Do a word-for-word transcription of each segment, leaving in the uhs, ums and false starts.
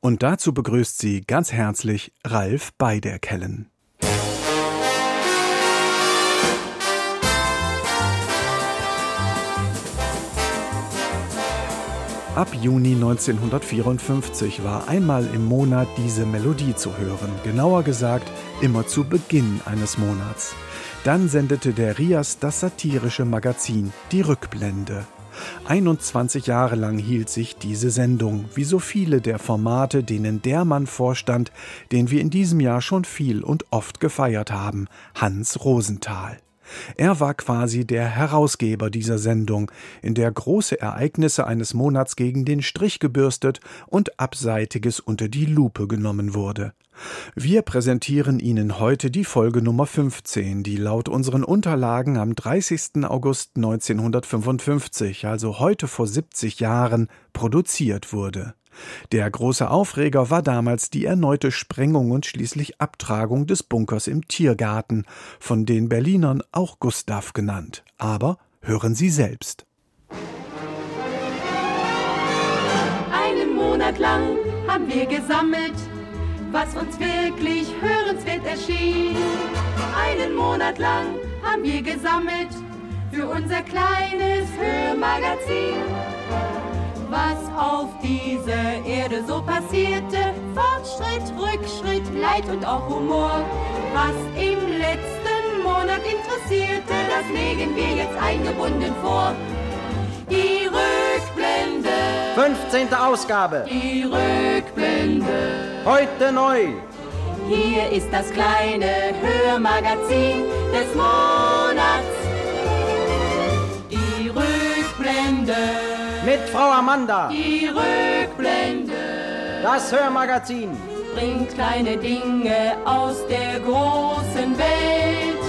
Und dazu begrüßt sie ganz herzlich Ralf Beiderkellen. Ab Juni neunzehnhundertvierundfünfzig war einmal im Monat diese Melodie zu hören, genauer gesagt immer zu Beginn eines Monats. Dann sendete der R I A S das satirische Magazin Die Rückblende. einundzwanzig Jahre lang hielt sich diese Sendung, wie so viele der Formate, denen der Mann vorstand, den wir in diesem Jahr schon viel und oft gefeiert haben, Hans Rosenthal. Er war quasi der Herausgeber dieser Sendung, in der große Ereignisse eines Monats gegen den Strich gebürstet und Abseitiges unter die Lupe genommen wurde. Wir präsentieren Ihnen heute die Folge Nummer fünfzehn, die laut unseren Unterlagen am dreißigsten August neunzehnhundertfünfundfünfzig, also heute vor siebzig Jahren, produziert wurde. Der große Aufreger war damals die erneute Sprengung und schließlich Abtragung des Bunkers im Tiergarten, von den Berlinern auch Gustav genannt. Aber hören Sie selbst. Einen Monat lang haben wir gesammelt, was uns wirklich hörenswert erschien. Einen Monat lang haben wir gesammelt für unser kleines Hörmagazin. Was auf dieser Erde so passierte, Fortschritt, Rückschritt, Leid und auch Humor. Was im letzten Monat interessierte, das legen wir jetzt eingebunden vor. Die Rückblende. fünfzehnte Ausgabe. Die Rückblende. Heute neu. Hier ist das kleine Hörmagazin des Monats. Die Rückblende. Mit Frau Amanda. Die Rückblende. Das Hörmagazin Bringt kleine Dinge aus der großen Welt.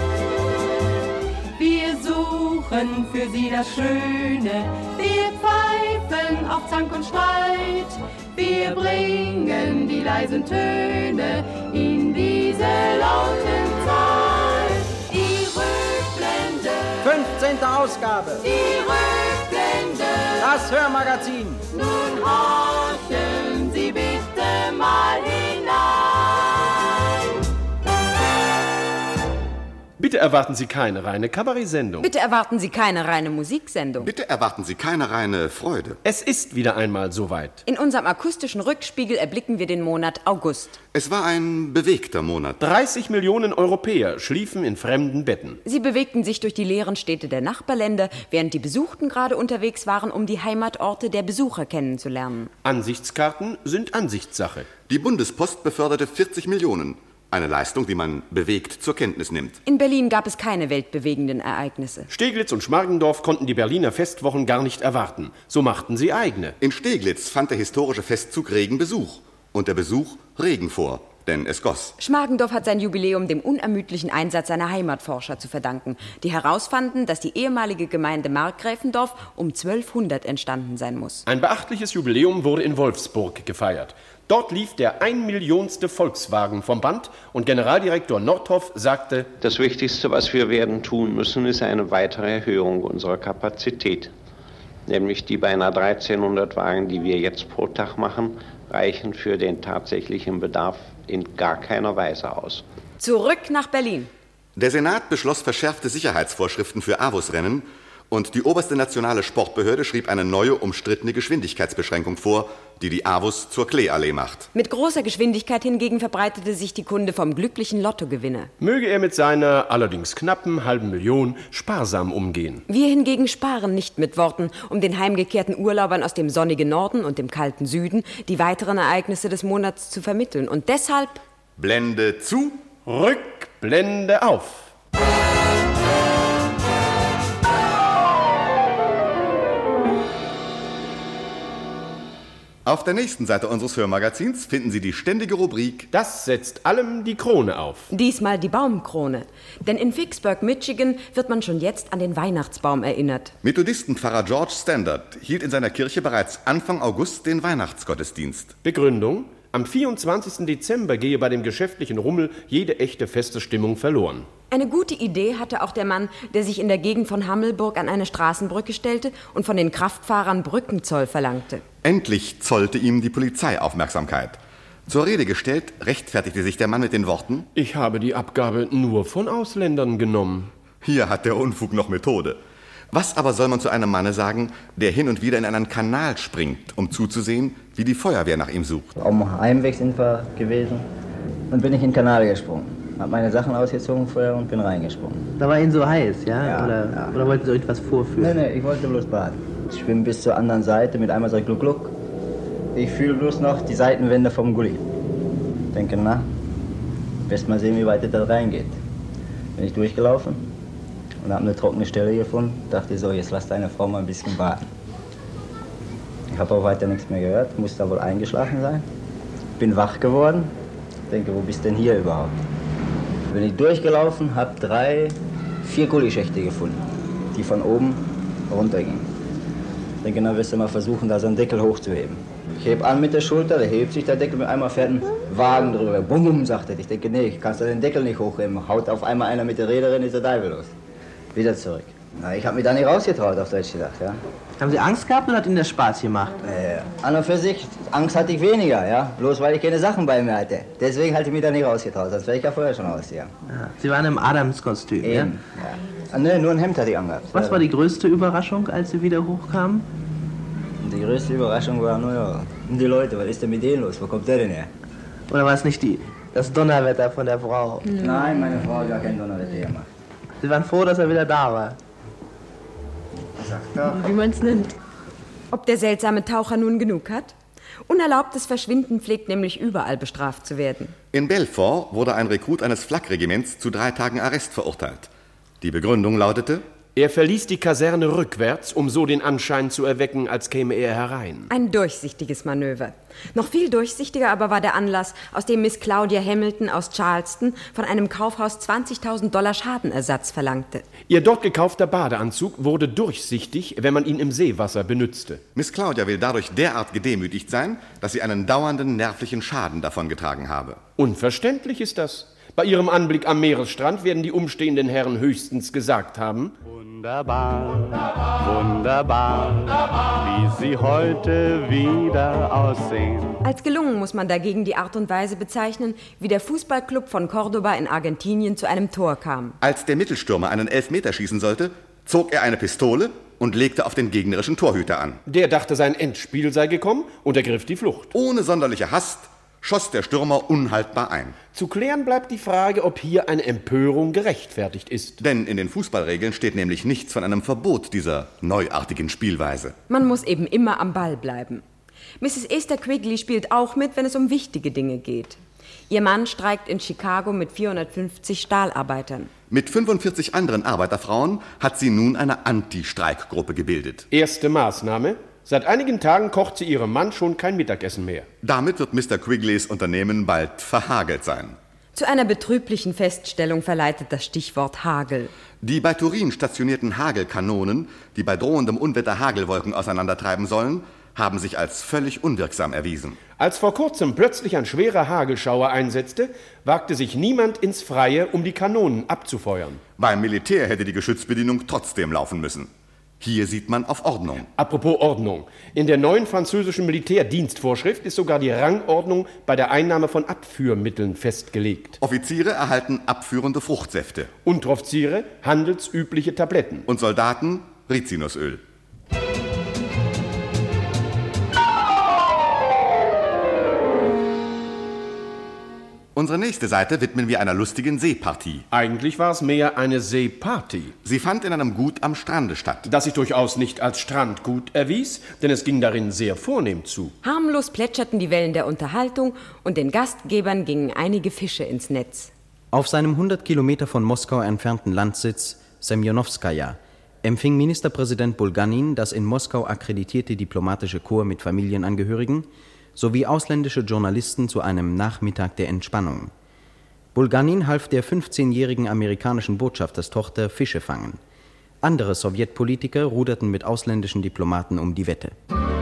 Wir suchen für Sie das Schöne. Wir pfeifen auf Zank und Streit. Wir bringen die leisen Töne in diese lauten Zeit. Die Rückblende. fünfzehnte Ausgabe. Die Rückblende. Das Hörmagazin. Nun horchen Sie bitte mal hinein. Bitte erwarten Sie keine reine Kabarett-Sendung. Bitte erwarten Sie keine reine Musiksendung. Bitte erwarten Sie keine reine Freude. Es ist wieder einmal soweit. In unserem akustischen Rückspiegel erblicken wir den Monat August. Es war ein bewegter Monat. dreißig Millionen Europäer schliefen in fremden Betten. Sie bewegten sich durch die leeren Städte der Nachbarländer, während die Besuchten gerade unterwegs waren, um die Heimatorte der Besucher kennenzulernen. Ansichtskarten sind Ansichtssache. Die Bundespost beförderte vierzig Millionen. Eine Leistung, die man bewegt zur Kenntnis nimmt. In Berlin gab es keine weltbewegenden Ereignisse. Steglitz und Schmargendorf konnten die Berliner Festwochen gar nicht erwarten. So machten sie eigene. In Steglitz fand der historische Festzug Regen Besuch. Und der Besuch Regen vor, denn es goss. Schmargendorf hat sein Jubiläum dem unermüdlichen Einsatz seiner Heimatforscher zu verdanken, die herausfanden, dass die ehemalige Gemeinde Markgräfendorf um zwölfhundert entstanden sein muss. Ein beachtliches Jubiläum wurde in Wolfsburg gefeiert. Dort lief der einmillionste Volkswagen vom Band und Generaldirektor Nordhoff sagte: Das Wichtigste, was wir werden tun müssen, ist eine weitere Erhöhung unserer Kapazität. Nämlich die beinahe dreizehnhundert Wagen, die wir jetzt pro Tag machen, reichen für den tatsächlichen Bedarf in gar keiner Weise aus. Zurück nach Berlin. Der Senat beschloss verschärfte Sicherheitsvorschriften für A W U S-Rennen und die oberste nationale Sportbehörde schrieb eine neue, umstrittene Geschwindigkeitsbeschränkung vor, die die A W U S zur Kleeallee macht. Mit großer Geschwindigkeit hingegen verbreitete sich die Kunde vom glücklichen Lottogewinner. Möge er mit seiner allerdings knappen halben Million sparsam umgehen. Wir hingegen sparen nicht mit Worten, um den heimgekehrten Urlaubern aus dem sonnigen Norden und dem kalten Süden die weiteren Ereignisse des Monats zu vermitteln. Und deshalb... Blende zu, Rückblende auf. Auf der nächsten Seite unseres Hörmagazins finden Sie die ständige Rubrik Das setzt allem die Krone auf. Diesmal die Baumkrone. Denn in Vicksburg, Michigan, wird man schon jetzt an den Weihnachtsbaum erinnert. Methodistenpfarrer George Standard hielt in seiner Kirche bereits Anfang August den Weihnachtsgottesdienst. Begründung: Am vierundzwanzigsten Dezember gehe bei dem geschäftlichen Rummel jede echte feste Stimmung verloren. Eine gute Idee hatte auch der Mann, der sich in der Gegend von Hammelburg an eine Straßenbrücke stellte und von den Kraftfahrern Brückenzoll verlangte. Endlich zollte ihm die Polizei Aufmerksamkeit. Zur Rede gestellt, rechtfertigte sich der Mann mit den Worten: Ich habe die Abgabe nur von Ausländern genommen. Hier hat der Unfug noch Methode. Was aber soll man zu einem Manne sagen, der hin und wieder in einen Kanal springt, um zuzusehen, wie die Feuerwehr nach ihm sucht? Am Heimweg sind wir gewesen und bin ich in den Kanal gesprungen. Hab meine Sachen ausgezogen vorher und bin reingesprungen. Da war Ihnen so heiß, ja? Ja, oder, ja. oder wollten Sie etwas vorführen? Nee, nee, ich wollte bloß baden. Ich schwimme bis zur anderen Seite mit einmal so gluck, gluck. Ich fühle bloß noch die Seitenwände vom Gully. Denke, na, best mal sehen, wie weit es da reingeht. Bin ich durchgelaufen und habe eine trockene Stelle gefunden. Dachte so, jetzt lass deine Frau mal ein bisschen baden. Ich habe auch weiter nichts mehr gehört, muss da wohl eingeschlafen sein. Bin wach geworden. Denke, wo bist denn hier überhaupt? Bin ich durchgelaufen, habe drei, vier Gullyschächte gefunden, die von oben runtergingen. Denke, dann wirst du mal versuchen, da so einen Deckel hochzuheben. Ich heb an mit der Schulter, da hebt sich der Deckel, mit einmal fährt ein Wagen drüber. Bum, bum, sagt er. Ich denke, nee, ich kannst du den Deckel nicht hochheben. Haut auf einmal einer mit der Räderin, ist der Teufel los. Wieder zurück. Na, ich habe mich da nicht rausgetraut, auf Deutsch gesagt, ja. Haben Sie Angst gehabt oder hat Ihnen das Spaß gemacht? Äh, an und für sich, Angst hatte ich weniger, ja. Bloß weil ich keine Sachen bei mir hatte. Deswegen hatte ich mich da nicht rausgetraut, sonst wäre ich ja vorher schon rausgegangen. Ja. Sie waren im Adams-Kostüm, ja? ja. Ah, ne, nur ein Hemd hatte ich angehabt. Was war die größte Überraschung, als Sie wieder hochkamen? Die größte Überraschung war, naja, die Leute, was ist denn mit denen los? Wo kommt der denn her? Oder war es nicht die, das Donnerwetter von der Frau? Mhm. Nein, meine Frau hat gar kein Donnerwetter gemacht. Sie waren froh, dass er wieder da war. Sag doch. Wie man es nennt. Ob der seltsame Taucher nun genug hat? Unerlaubtes Verschwinden pflegt nämlich überall bestraft zu werden. In Belfort wurde ein Rekrut eines Flakregiments zu drei Tagen Arrest verurteilt. Die Begründung lautete: Er verließ die Kaserne rückwärts, um so den Anschein zu erwecken, als käme er herein. Ein durchsichtiges Manöver. Noch viel durchsichtiger aber war der Anlass, aus dem Miss Claudia Hamilton aus Charleston von einem Kaufhaus zwanzigtausend Dollar Schadenersatz verlangte. Ihr dort gekaufter Badeanzug wurde durchsichtig, wenn man ihn im Seewasser benützte. Miss Claudia will dadurch derart gedemütigt sein, dass sie einen dauernden nervlichen Schaden davongetragen habe. Unverständlich ist das. Bei ihrem Anblick am Meeresstrand werden die umstehenden Herren höchstens gesagt haben: Wunderbar, wunderbar, wie Sie heute wieder aussehen. Als gelungen muss man dagegen die Art und Weise bezeichnen, wie der Fußballclub von Cordoba in Argentinien zu einem Tor kam. Als der Mittelstürmer einen Elfmeter schießen sollte, zog er eine Pistole und legte auf den gegnerischen Torhüter an. Der dachte, sein Endspiel sei gekommen und ergriff die Flucht. Ohne sonderliche Hast schoss der Stürmer unhaltbar ein. Zu klären bleibt die Frage, ob hier eine Empörung gerechtfertigt ist. Denn in den Fußballregeln steht nämlich nichts von einem Verbot dieser neuartigen Spielweise. Man muss eben immer am Ball bleiben. Misses Esther Quigley spielt auch mit, wenn es um wichtige Dinge geht. Ihr Mann streikt in Chicago mit vierhundertfünfzig Stahlarbeitern. Mit fünfundvierzig anderen Arbeiterfrauen hat sie nun eine Anti-Streikgruppe gebildet. Erste Maßnahme: Seit einigen Tagen kocht sie ihrem Mann schon kein Mittagessen mehr. Damit wird Mister Quigleys Unternehmen bald verhagelt sein. Zu einer betrüblichen Feststellung verleitet das Stichwort Hagel. Die bei Turin stationierten Hagelkanonen, die bei drohendem Unwetter Hagelwolken auseinandertreiben sollen, haben sich als völlig unwirksam erwiesen. Als vor kurzem plötzlich ein schwerer Hagelschauer einsetzte, wagte sich niemand ins Freie, um die Kanonen abzufeuern. Beim Militär hätte die Geschützbedienung trotzdem laufen müssen. Hier sieht man auf Ordnung. Apropos Ordnung. In der neuen französischen Militärdienstvorschrift ist sogar die Rangordnung bei der Einnahme von Abführmitteln festgelegt. Offiziere erhalten abführende Fruchtsäfte. Unteroffiziere handelsübliche Tabletten. Und Soldaten Rizinusöl. Unsere nächste Seite widmen wir einer lustigen Seepartie. Eigentlich war es mehr eine Seeparty. Sie fand in einem Gut am Strande statt. Das sich durchaus nicht als Strandgut erwies, denn es ging darin sehr vornehm zu. Harmlos plätscherten die Wellen der Unterhaltung und den Gastgebern gingen einige Fische ins Netz. Auf seinem hundert Kilometer von Moskau entfernten Landsitz Semjonowskaja empfing Ministerpräsident Bulganin das in Moskau akkreditierte diplomatische Korps mit Familienangehörigen sowie ausländische Journalisten zu einem Nachmittag der Entspannung. Bulganin half der fünfzehnjährigen amerikanischen Botschafterstochter Fische fangen. Andere Sowjetpolitiker ruderten mit ausländischen Diplomaten um die Wette.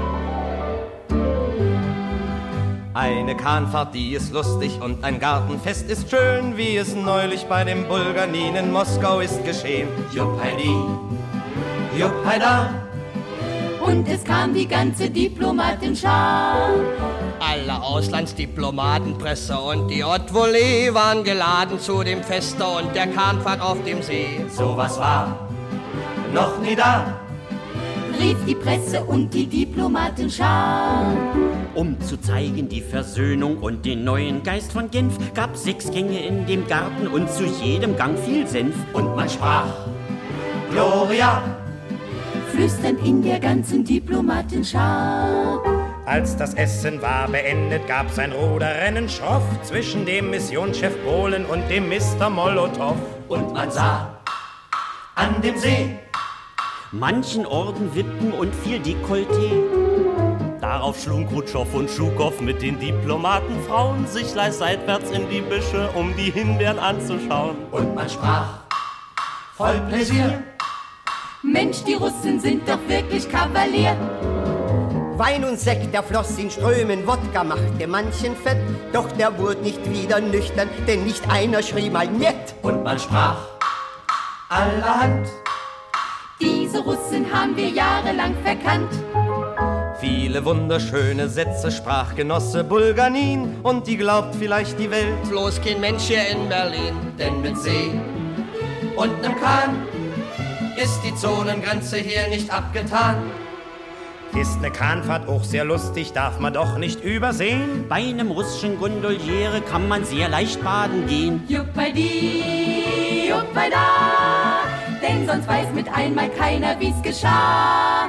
Eine Kahnfahrt, die ist lustig und ein Gartenfest ist schön, wie es neulich bei dem Bulganin in Moskau ist geschehen. Jupp heidi, jupp heida, und es kam die ganze Diplomatenschar. Alle Auslandsdiplomaten, Presse und die Haute Volée waren geladen zu dem Feste und der Kahnfahrt auf dem See. Sowas war noch nie da, rief die Presse und die Diplomatenschar. Um zu zeigen die Versöhnung und den neuen Geist von Genf, gab sechs Gänge in dem Garten und zu jedem Gang viel Senf. Und man sprach Gloria, flüsternd in der ganzen Diplomatenschar. Als das Essen war beendet, gab's ein Ruderrennen schroff zwischen dem Missionschef Bohlen und dem Mister Molotow. Und man sah an dem See manchen Orden Wippen und viel Dekolleté. Darauf schlugen Krutschkow und Schukow mit den Diplomatenfrauen sich leicht seitwärts in die Büsche, um die Himbeeren anzuschauen. Und man sprach voll Pläsier: Mensch, die Russen sind doch wirklich Kavalier. Wein und Sekt, der floss in Strömen, Wodka machte manchen fett, doch der wurde nicht wieder nüchtern, denn nicht einer schrie mal Nett. Und man sprach allerhand: Diese Russen haben wir jahrelang verkannt. Viele wunderschöne Sätze sprach Genosse Bulganin und die glaubt vielleicht die Welt. Bloß kein Mensch hier in Berlin, denn mit See und nem Kahn ist die Zonengrenze hier nicht abgetan. Ist ne Kahnfahrt auch sehr lustig, darf man doch nicht übersehen. Bei einem russischen Gondoliere kann man sehr leicht baden gehen. Juppidi, juppida, denn sonst weiß mit einmal keiner, wie's geschah.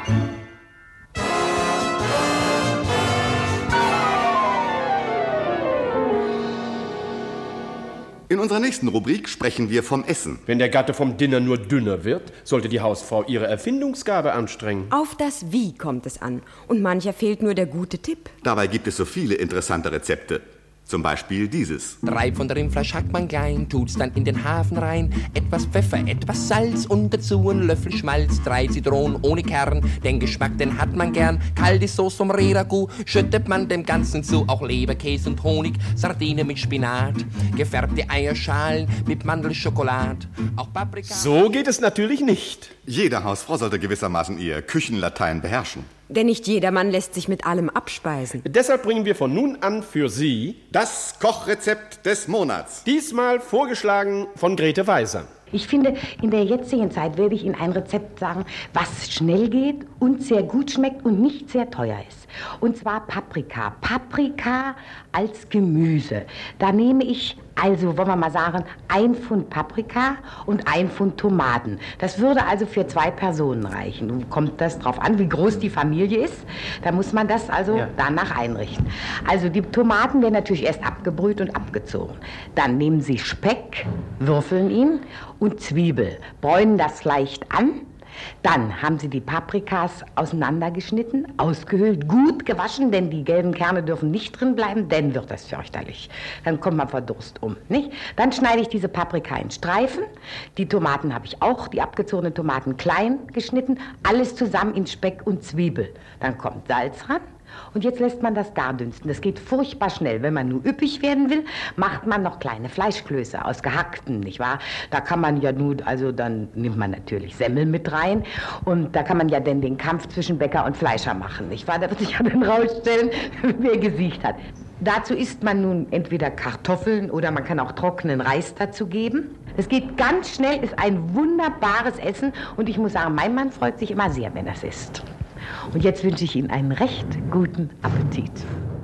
In unserer nächsten Rubrik sprechen wir vom Essen. Wenn der Gatte vom Dinner nur dünner wird, sollte die Hausfrau ihre Erfindungsgabe anstrengen. Auf das Wie kommt es an. Und mancher fehlt nur der gute Tipp. Dabei gibt es so viele interessante Rezepte. Zum Beispiel dieses. Drei Pfund Rindfleisch hackt man klein, tut's dann in den Hafen rein. Etwas Pfeffer, etwas Salz und dazu ein Löffel Schmalz. Drei Zitronen ohne Kern, den Geschmack, den hat man gern. Kalte Sauce vom Reragu schüttet man dem Ganzen zu. Auch Leberkäse und Honig, Sardine mit Spinat. Gefärbte Eierschalen mit Mandelschokolade. Auch Paprika. So geht es natürlich nicht. Jede Hausfrau sollte gewissermaßen ihr Küchenlatein beherrschen. Denn nicht jedermann lässt sich mit allem abspeisen. Deshalb bringen wir von nun an für Sie das Kochrezept des Monats. Diesmal vorgeschlagen von Grete Weiser. Ich finde, in der jetzigen Zeit werde ich Ihnen ein Rezept sagen, was schnell geht und sehr gut schmeckt und nicht sehr teuer ist. Und zwar Paprika. Paprika als Gemüse. Da nehme ich, also wollen wir mal sagen, ein Pfund Paprika und ein Pfund Tomaten. Das würde also für zwei Personen reichen. Nun kommt das drauf an, wie groß die Familie ist. Da muss man das also ja. danach einrichten. Also die Tomaten werden natürlich erst abgebrüht und abgezogen. Dann nehmen Sie Speck, würfeln ihn und Zwiebel, bräunen das leicht an. Dann haben Sie die Paprikas auseinandergeschnitten, ausgehöhlt, gut gewaschen, denn die gelben Kerne dürfen nicht drin bleiben, dann wird das fürchterlich. Dann kommt man vor Durst um, nicht? Dann schneide ich diese Paprika in Streifen. Die Tomaten habe ich auch, die abgezogenen Tomaten klein geschnitten, alles zusammen in Speck und Zwiebel. Dann kommt Salz ran. Und jetzt lässt man das gardünsten. Das geht furchtbar schnell. Wenn man nur üppig werden will, macht man noch kleine Fleischklöße aus gehackten, nicht wahr? Da kann man ja nur, also dann nimmt man natürlich Semmel mit rein. Und da kann man ja dann den Kampf zwischen Bäcker und Fleischer machen, nicht wahr? Da wird sich ja dann rausstellen, wer gesiegt hat. Dazu isst man nun entweder Kartoffeln oder man kann auch trockenen Reis dazu geben. Es geht ganz schnell, ist ein wunderbares Essen. Und ich muss sagen, mein Mann freut sich immer sehr, wenn er es isst. Und jetzt wünsche ich Ihnen einen recht guten Appetit.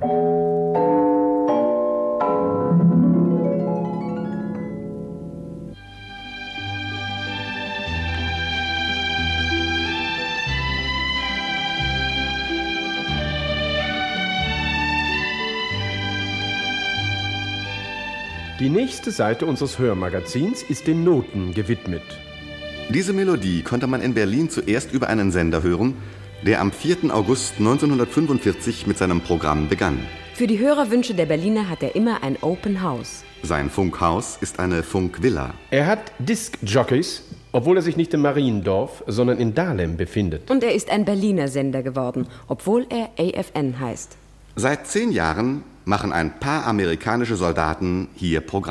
Die nächste Seite unseres Hörmagazins ist den Noten gewidmet. Diese Melodie konnte man in Berlin zuerst über einen Sender hören, der am vierten August neunzehnhundertfünfundvierzig mit seinem Programm begann. Für die Hörerwünsche der Berliner hat er immer ein Open House. Sein Funkhaus ist eine Funkvilla. Er hat Diskjockeys, obwohl er sich nicht in Mariendorf, sondern in Dahlem befindet. Und er ist ein Berliner Sender geworden, obwohl er A F N heißt. Seit zehn Jahren machen ein paar amerikanische Soldaten hier Programm.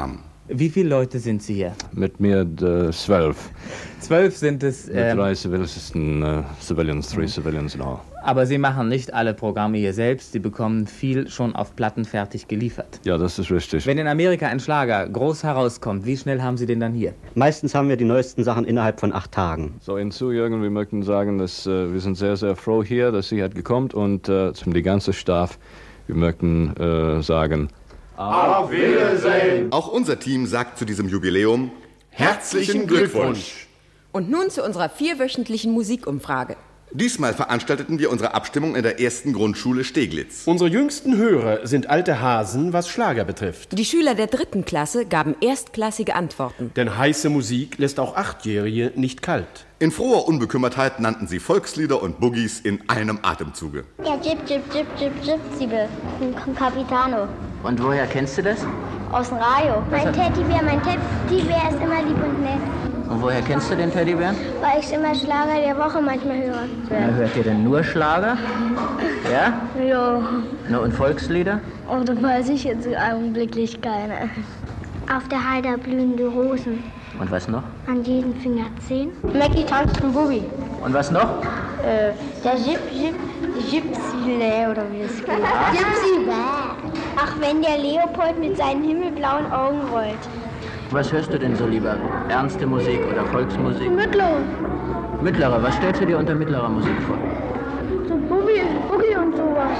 Wie viele Leute sind Sie hier? Mit mir äh, zwölf. Zwölf sind es. Mit Ähm, drei Zivilisten, äh, Civilians, three Civilians in all. aber Sie machen nicht alle Programme hier selbst. Sie bekommen viel schon auf Platten fertig geliefert. Ja, das ist richtig. Wenn in Amerika ein Schlager groß herauskommt, wie schnell haben Sie den dann hier? Meistens haben wir die neuesten Sachen innerhalb von acht Tagen. So, hinzu, Jürgen, wir möchten sagen, dass äh, wir sind sehr, sehr froh hier, dass Sie hat gekommen und äh, zum die ganze Staff, wir möchten äh, sagen, auf Wiedersehen! Auch unser Team sagt zu diesem Jubiläum herzlichen Glückwunsch! Und nun zu unserer vierwöchentlichen Musikumfrage. Diesmal veranstalteten wir unsere Abstimmung in der ersten Grundschule Steglitz. Unsere jüngsten Hörer sind alte Hasen, was Schlager betrifft. Die Schüler der dritten Klasse gaben erstklassige Antworten. Denn heiße Musik lässt auch Achtjährige nicht kalt. In froher Unbekümmertheit nannten sie Volkslieder und Boogies in einem Atemzuge. Ja, Jip, Jip, Jip, Jip, Jip, Siebe. Capitano. Und woher kennst du das? Aus dem Radio. Mein Teddybär, mein Teddybär ist immer lieb und nett. Und woher kennst du den Teddybären? Weil ich immer Schlager der Woche manchmal höre. Ja, hört ihr denn nur Schlager? Ja? Jo. Na, und Volkslieder? Oh, das weiß ich jetzt augenblicklich keine. Auf der Heide blühende Rosen. Und was noch? An jedem Finger zehn. Mackie tanzt ein Boogie. Und was noch? Äh, der Gyp, Gyp, Gypsy oder wie es geht. Gypsy. Ach, wenn der Leopold mit seinen himmelblauen Augen rollt. Was hörst du denn so lieber? Ernste Musik oder Volksmusik? Mittlere. Mittlere, was stellst du dir unter mittlerer Musik vor? So Boogie, Boogie und sowas.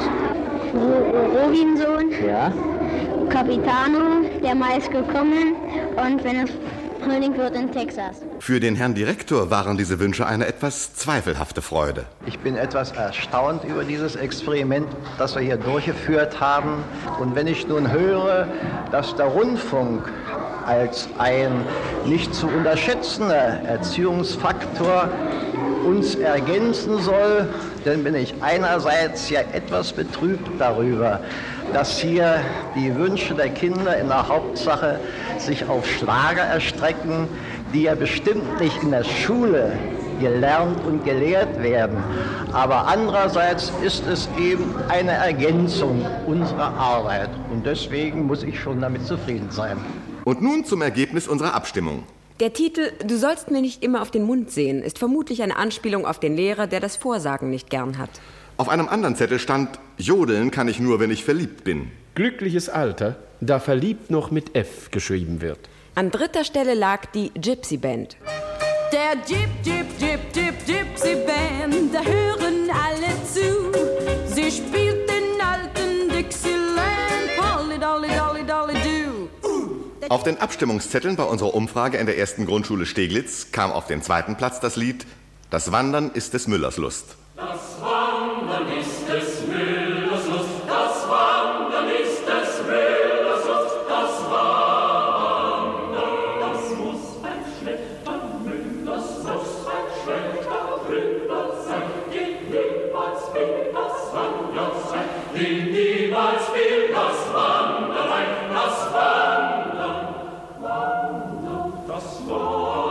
Robinson. Ja? Capitano, der Mais gekommen. Und wenn es Frühling wird in Texas. Für den Herrn Direktor waren diese Wünsche eine etwas zweifelhafte Freude. Ich bin etwas erstaunt über dieses Experiment, das wir hier durchgeführt haben. Und wenn ich nun höre, dass der Rundfunk als ein nicht zu unterschätzender Erziehungsfaktor uns ergänzen soll, dann bin ich einerseits ja etwas betrübt darüber, dass hier die Wünsche der Kinder in der Hauptsache sich auf Schlager erstrecken, die ja bestimmt nicht in der Schule gelernt und gelehrt werden. Aber andererseits ist es eben eine Ergänzung unserer Arbeit. Und deswegen muss ich schon damit zufrieden sein. Und nun zum Ergebnis unserer Abstimmung. Der Titel »Du sollst mir nicht immer auf den Mund sehen« ist vermutlich eine Anspielung auf den Lehrer, der das Vorsagen nicht gern hat. Auf einem anderen Zettel stand, jodeln kann ich nur, wenn ich verliebt bin. Glückliches Alter, da verliebt noch mit F geschrieben wird. An dritter Stelle lag die Gypsy Band. Der Gyp, Gyp, Gyp, Gyp, Gypsy Band, da hören alle zu. Sie spielt den alten Dixieland, Polly, Dolly, Dolly, Dolly, do. Auf den Abstimmungszetteln bei unserer Umfrage in der ersten Grundschule Steglitz kam auf den zweiten Platz das Lied »Das Wandern ist des Müllers Lust«. Das Wandern ist des Müllers Lust, das Wandern ist des Müllers Lust, das Wandern, das muss ein schlechter Müller, muss ein schlechter Müller sein, die niemals will das Wandern sein, die niemals will das Wandern sein, das Wandern, Wandern, das Wandern.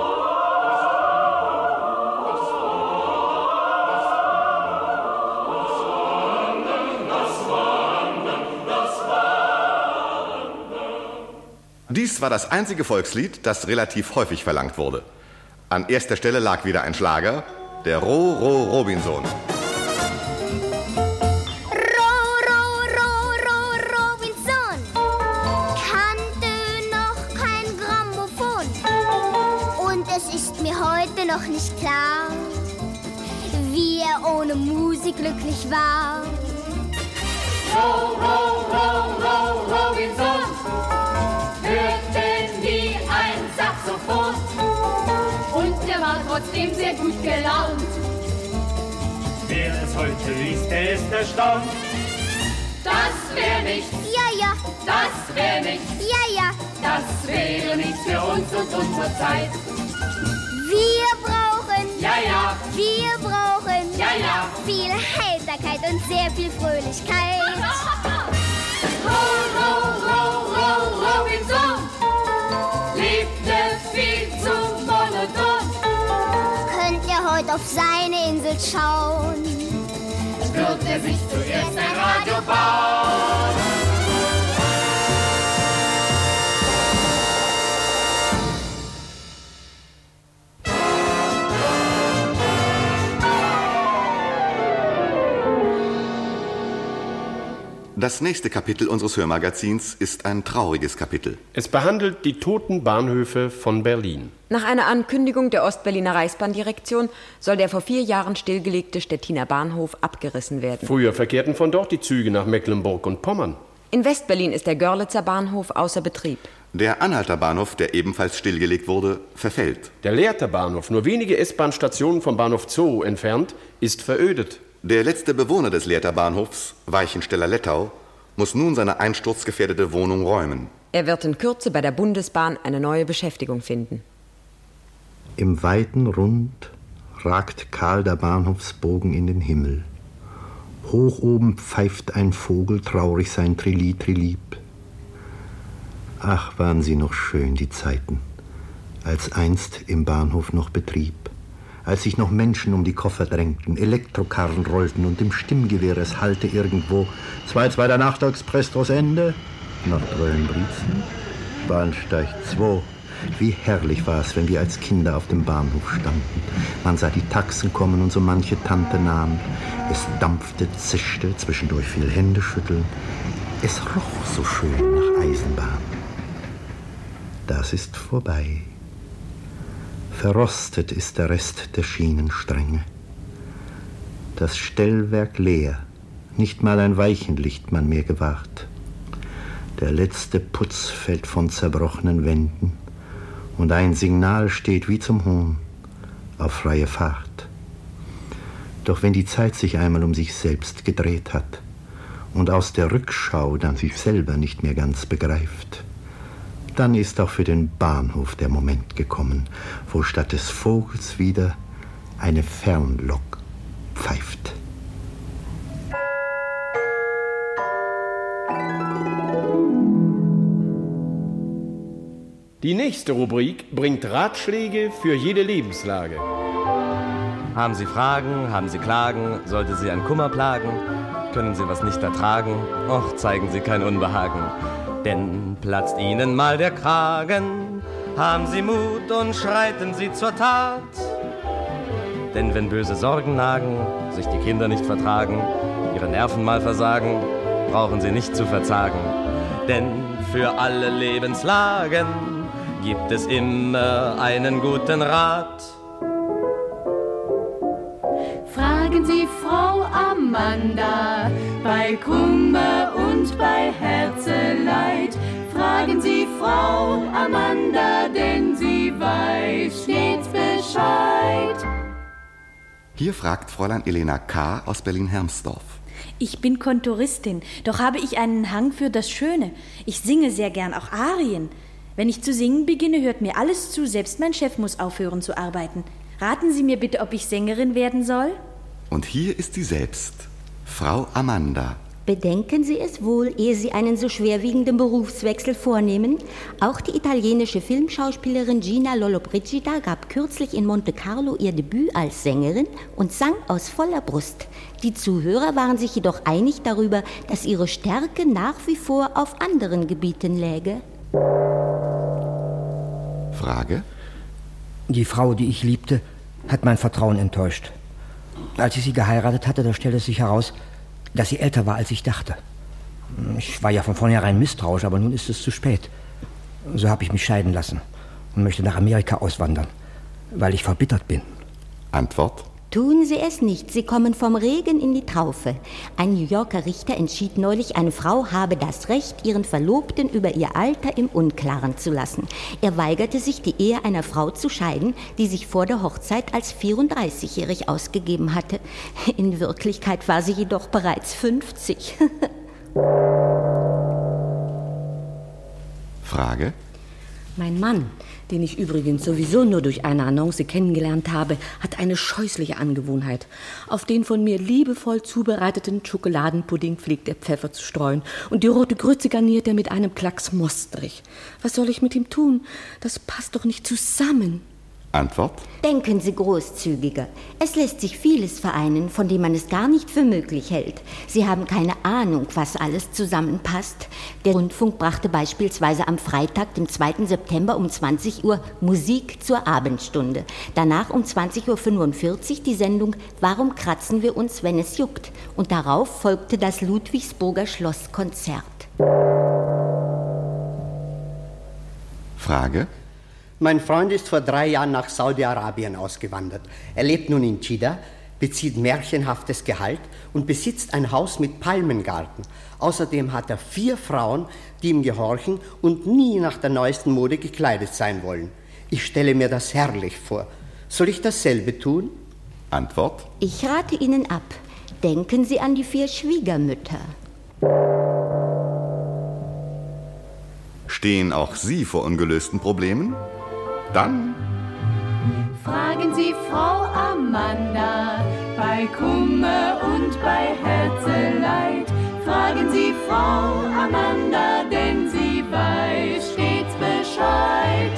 Dies war das einzige Volkslied, das relativ häufig verlangt wurde. An erster Stelle lag wieder ein Schlager, der Ro, Ro, Robinson. Noch nicht klar, wie er ohne Musik glücklich war. Row, row, row, row, Robinson hörte nie ein Saxophon und er war trotzdem sehr gut gelaunt. Wer es heute liest, der ist erstaunt. Das wär nichts, ja, ja, das wär nichts, ja, ja, das wäre nichts für uns und unsere Zeit. Wir brauchen, ja, ja, wir brauchen, ja, ja, viel Heiterkeit und sehr viel Fröhlichkeit. Row, row, row, row, Robinson lebte viel zu monoton. Könnt ihr heute auf seine Insel schauen? Wird er sich zuerst ein Radio bauen? Das nächste Kapitel unseres Hörmagazins ist ein trauriges Kapitel. Es behandelt die toten Bahnhöfe von Berlin. Nach einer Ankündigung der Ostberliner Reichsbahndirektion soll der vor vier Jahren stillgelegte Stettiner Bahnhof abgerissen werden. Früher verkehrten von dort die Züge nach Mecklenburg und Pommern. In Westberlin ist der Görlitzer Bahnhof außer Betrieb. Der Anhalter Bahnhof, der ebenfalls stillgelegt wurde, verfällt. Der Lehrter Bahnhof, nur wenige S-Bahn-Stationen vom Bahnhof Zoo entfernt, ist verödet. Der letzte Bewohner des Lehrter Bahnhofs, Weichensteller Lettau, muss nun seine einsturzgefährdete Wohnung räumen. Er wird in Kürze bei der Bundesbahn eine neue Beschäftigung finden. Im weiten Rund ragt kahl der Bahnhofsbogen in den Himmel. Hoch oben pfeift ein Vogel traurig sein Trilli-Trillip. Ach, waren sie noch schön, die Zeiten, als einst im Bahnhof noch Betrieb, als sich noch Menschen um die Koffer drängten, Elektrokarren rollten und im Stimmgewehr es hallte irgendwo. Zwei, zwei der Nachtexpress durchs Ende, noch Dröhnbriezen, Bahnsteig zwei. Wie herrlich war es, wenn wir als Kinder auf dem Bahnhof standen. Man sah die Taxen kommen und so manche Tante nahm. Es dampfte, zischte, zwischendurch viel Händeschütteln. Es roch so schön nach Eisenbahn. Das ist vorbei. Verrostet ist der Rest der Schienenstränge. Das Stellwerk leer, nicht mal ein Weichenlicht man mehr gewahrt. Der letzte Putz fällt von zerbrochenen Wänden und ein Signal steht wie zum Hohn auf freie Fahrt. Doch wenn die Zeit sich einmal um sich selbst gedreht hat und aus der Rückschau dann sich selber nicht mehr ganz begreift, dann ist auch für den Bahnhof der Moment gekommen, wo statt des Vogels wieder eine Fernlok pfeift. Die nächste Rubrik bringt Ratschläge für jede Lebenslage. Haben Sie Fragen, haben Sie Klagen, sollte Sie ein Kummer plagen, können Sie was nicht ertragen, och, zeigen Sie kein Unbehagen, denn platzt Ihnen mal der Kragen, haben Sie Mut und schreiten Sie zur Tat. Denn wenn böse Sorgen nagen, sich die Kinder nicht vertragen, ihre Nerven mal versagen, brauchen Sie nicht zu verzagen, denn für alle Lebenslagen gibt es immer einen guten Rat. Fragen Sie Frau Amanda bei Kummer und bei Herzeleid. Fragen Sie Frau Amanda, denn sie weiß stets Bescheid. Hier fragt Fräulein Elena K. aus Berlin-Hermsdorf. Ich bin Kontoristin, doch habe ich einen Hang für das Schöne. Ich singe sehr gern, auch Arien. Wenn ich zu singen beginne, hört mir alles zu, selbst mein Chef muss aufhören zu arbeiten. Raten Sie mir bitte, ob ich Sängerin werden soll? Und hier ist sie selbst, Frau Amanda. Bedenken Sie es wohl, ehe Sie einen so schwerwiegenden Berufswechsel vornehmen. Auch die italienische Filmschauspielerin Gina Lollobrigida gab kürzlich in Monte Carlo ihr Debüt als Sängerin und sang aus voller Brust. Die Zuhörer waren sich jedoch einig darüber, dass ihre Stärke nach wie vor auf anderen Gebieten läge. Frage? Die Frau, die ich liebte, hat mein Vertrauen enttäuscht. Als ich sie geheiratet hatte, da stellte es sich heraus, dass sie älter war, als ich dachte. Ich war ja von vornherein misstrauisch, aber nun ist es zu spät. So habe ich mich scheiden lassen und möchte nach Amerika auswandern, weil ich verbittert bin. Antwort? Tun Sie es nicht, Sie kommen vom Regen in die Traufe. Ein New Yorker Richter entschied neulich, eine Frau habe das Recht, ihren Verlobten über ihr Alter im Unklaren zu lassen. Er weigerte sich, die Ehe einer Frau zu scheiden, die sich vor der Hochzeit als vierunddreißigjährig ausgegeben hatte. In Wirklichkeit war sie jedoch bereits fünfzig. Frage? Mein Mann, den ich übrigens sowieso nur durch eine Annonce kennengelernt habe, hat eine scheußliche Angewohnheit. Auf den von mir liebevoll zubereiteten Schokoladenpudding pflegt er Pfeffer zu streuen und die rote Grütze garniert er mit einem Klacks Mostrich. Was soll ich mit ihm tun? Das passt doch nicht zusammen. Antwort? Denken Sie großzügiger. Es lässt sich vieles vereinen, von dem man es gar nicht für möglich hält. Sie haben keine Ahnung, was alles zusammenpasst. Der Rundfunk brachte beispielsweise am Freitag, dem zweiten September um zwanzig Uhr Musik zur Abendstunde. Danach um zwanzig Uhr fünfundvierzig die Sendung Warum kratzen wir uns, wenn es juckt? Und darauf folgte das Ludwigsburger Schlosskonzert. Frage? Mein Freund ist vor drei Jahren nach Saudi-Arabien ausgewandert. Er lebt nun in Jeddah, bezieht märchenhaftes Gehalt und besitzt ein Haus mit Palmengarten. Außerdem hat er vier Frauen, die ihm gehorchen und nie nach der neuesten Mode gekleidet sein wollen. Ich stelle mir das herrlich vor. Soll ich dasselbe tun? Antwort? Ich rate Ihnen ab. Denken Sie an die vier Schwiegermütter. Stehen auch Sie vor ungelösten Problemen? Dann fragen Sie Frau Amanda bei Kummer und bei Herzeleid. Fragen Sie Frau Amanda, denn sie weiß stets Bescheid.